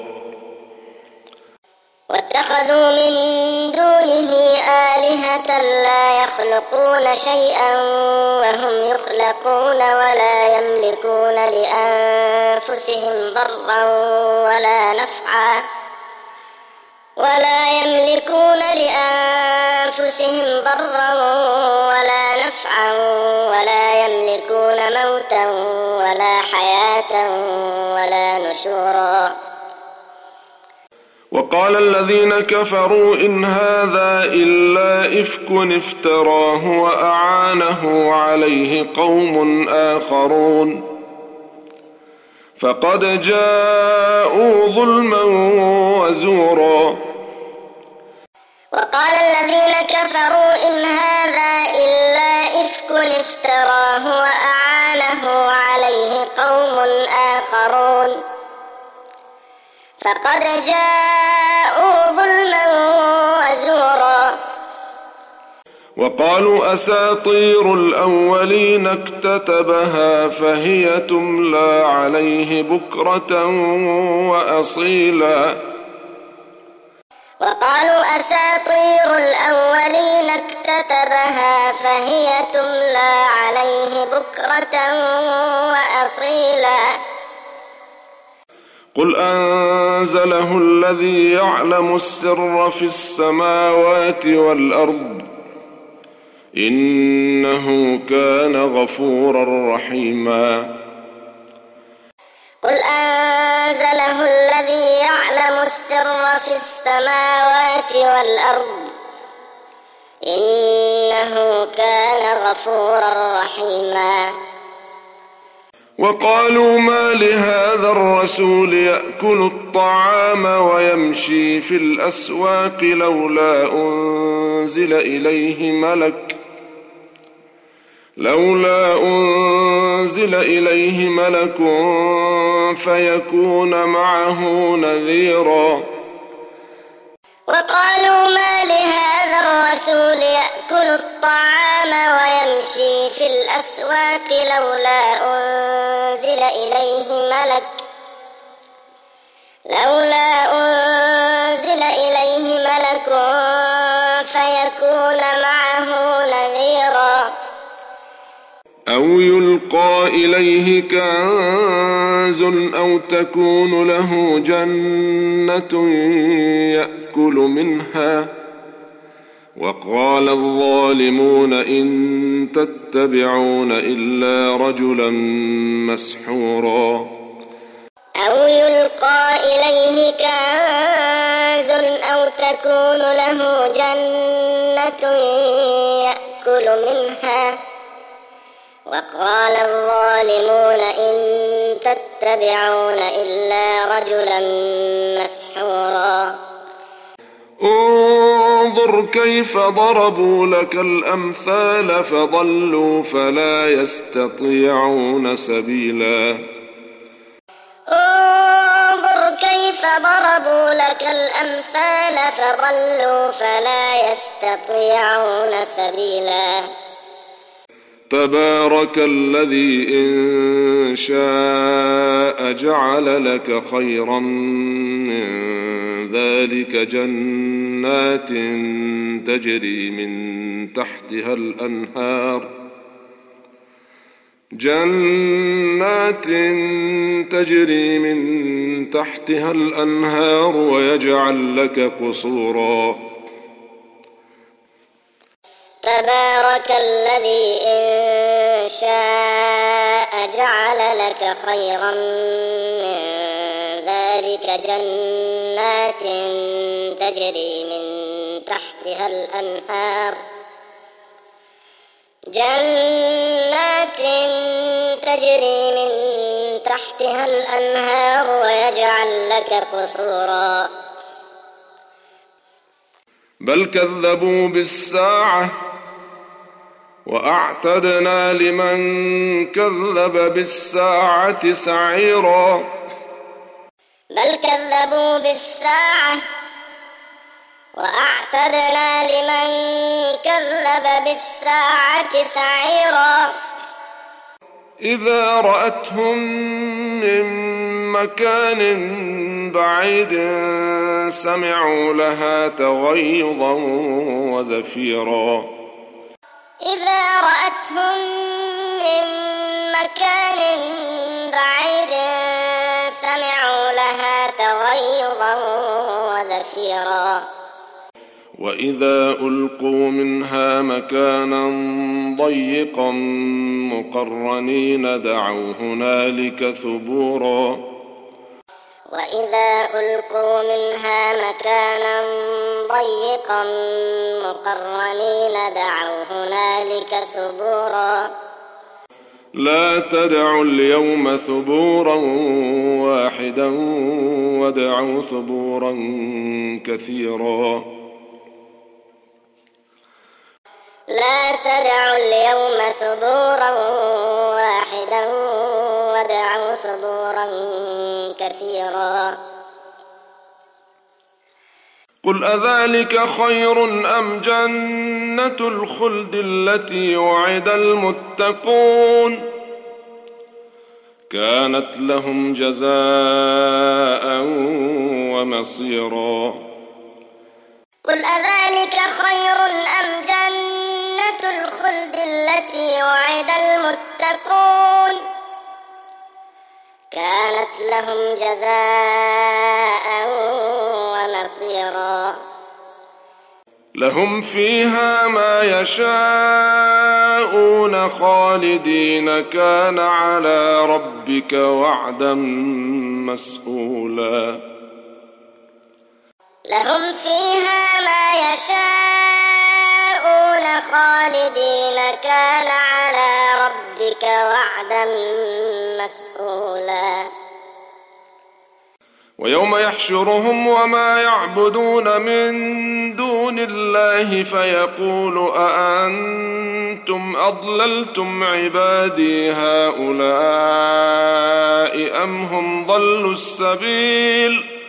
واتخذوا من دونه آلهة لا يخلقون شيئا وهم يخلقون ولا يملكون لأنفسهم ضرا ولا نفعا ولا يملكون موتا ولا حياة ولا نشورا وقال الذين كفروا إن هذا إلا إفك افتراه وأعانه عليه قوم آخرون فقد جاءوا ظلما وزورا وقال الذين كفروا إن هذا إلا إفك افتراه وأعانه عليه قوم آخرون فقد جاءوا ظلما وزورا وقالوا أساطير الأولين اكتتبها فهي تملى عليه بكرة وأصيلا وقالوا أساطير الأولين اكتتبها فهي تملى عليه بكرة وأصيلا قل أنزله الذي يعلم السر في السماوات والأرض إنه كان غفورا رحيما قل أنزله الذي يعلم السر في السماوات والأرض إنه كان غفورا رحيما وقالوا ما لهذا الرسول يأكل الطعام ويمشي في الأسواق لولا أنزل إليه ملك فيكون معه نذيرا وقالوا ما لهذا الرسول يأكل الطعام ويمشي في الأسواق لولا أنزل إليه ملك فيكون معه نذيرا أو يلقى إليه كنز أو تكون له جنة يأكل منها وقال الظالمون إن تتبعون إلا رجلا مسحورا أو يلقى إليه كنز أو تكون له جنة يأكل منها وقال الظالمون إن تتبعون إلا رجلا مسحورا انظر كيف ضربوا لك الأمثال فضلوا فلا يستطيعون سبيلا انظر كيف ضربوا لك الأمثال فضلوا فلا يستطيعون سبيلا تبارك الذي إن شاء جعل لك خيرا من ذلك جنات تجري من تحتها الأنهار ويجعل لك قصورا تبارك الذي إن شاء جعل لك خيرا من ذلك جنات تجري من تجري من تحتها الأنهار ويجعل لك قصورا بل كذبوا بالساعة وأعتدنا لمن كذب بالساعة سعيرا بل كذبوا بالساعة وأعتدنا لمن كذب بالساعة سعيرا إذا رأتهم من مكان بعيد سمعوا لها تغيظا وزفيرا إذا رأتهم من مكان بعيد سمعوا لها تغيظا وزفيرا وإذا ألقوا منها مكانا ضيقا مقرنين دعوا هنالك ثبورا وإذا ألقوا منها مكانا ضيقا مقرنين دعوا هنالك ثبورا لا تدعوا اليوم ثبورا واحدا ودعوا ثبورا كثيرا لا تدعوا اليوم ثبورا واحدا ودعوا ثبورا كثيرا قل أذلك خير أم جنة الخلد التي وعد المتقون كانت لهم جزاء ومصيرا قل أذلك خير أم جنة الخلد التي وعد المتقون كانت لهم جزاء ومصيرا لهم فيها ما يشاءون خالدين كان على ربك وعدا مسئولا لهم فيها ما يشاءون خالدين كان على ربك وعدا مسئولا ويوم يحشرهم وما يعبدون من دون الله فيقول أأنتم أضللتم عبادي هؤلاء أم هم ضلوا السبيل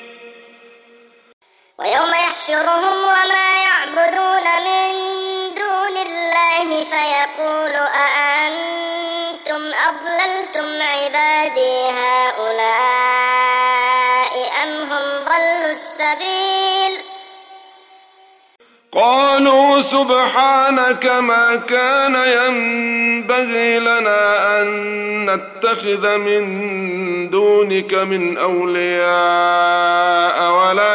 ويوم يحشرهم وما يعبدون من دون الله فيقول أأنتم أضللتم عبادي هؤلاء أم هم ضلوا السبيل قالوا سبحانك ما كان ينبغي لنا أن نتخذ من دونك من أولياء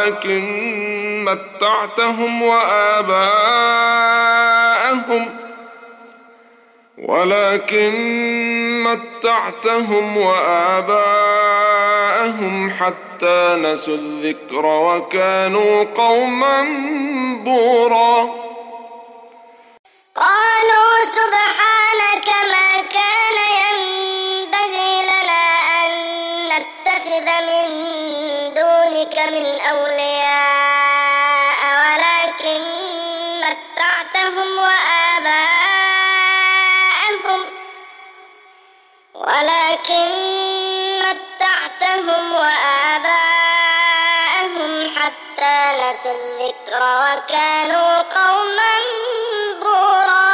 ولكن متعتهم وآباءهم حتى نسوا الذكر وكانوا قوما بورا قالوا سبحانك ما كان ينبغي لنا أن نتخذ من دونك من أولياء ولكن متعتهم وآباءهم حتى نسوا الذكر وكانوا قوما بورا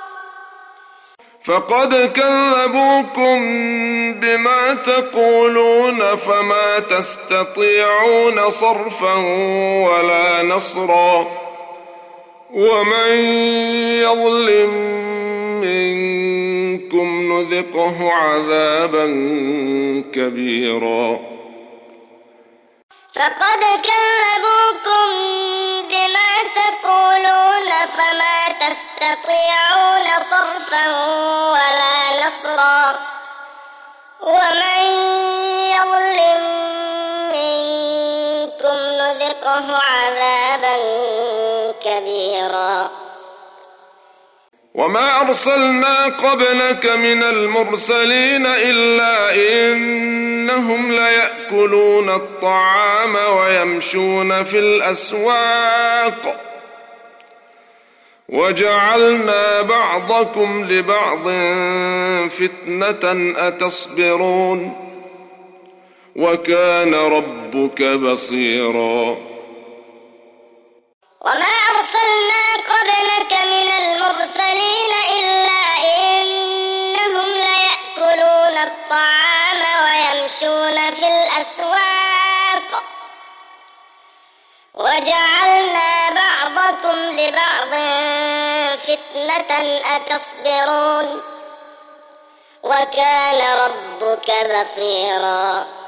فقد كذبوكم بما تقولون فما تستطيعون صرفا ولا نصرا ومن يظلم منكم نذقه عذابا كبيرا فقد كذبوكم بما تقولون فما تستطيعون صرفا ولا نصرا ومن يظلم منكم نذقه عذابا كبيرا وما أرسلنا قبلك من المرسلين إلا إنهم ليأكلون الطعام ويمشون في الأسواق وجعلنا بعضكم لبعض فتنة أتصبرون وكان ربك بصيرا وما أرسلنا قبلك من المرسلين إلا إنهم ليأكلون الطعام ويمشون في الأسواق وجعلنا بعضكم لبعض فتنة أتصبرون وكان ربك بصيرا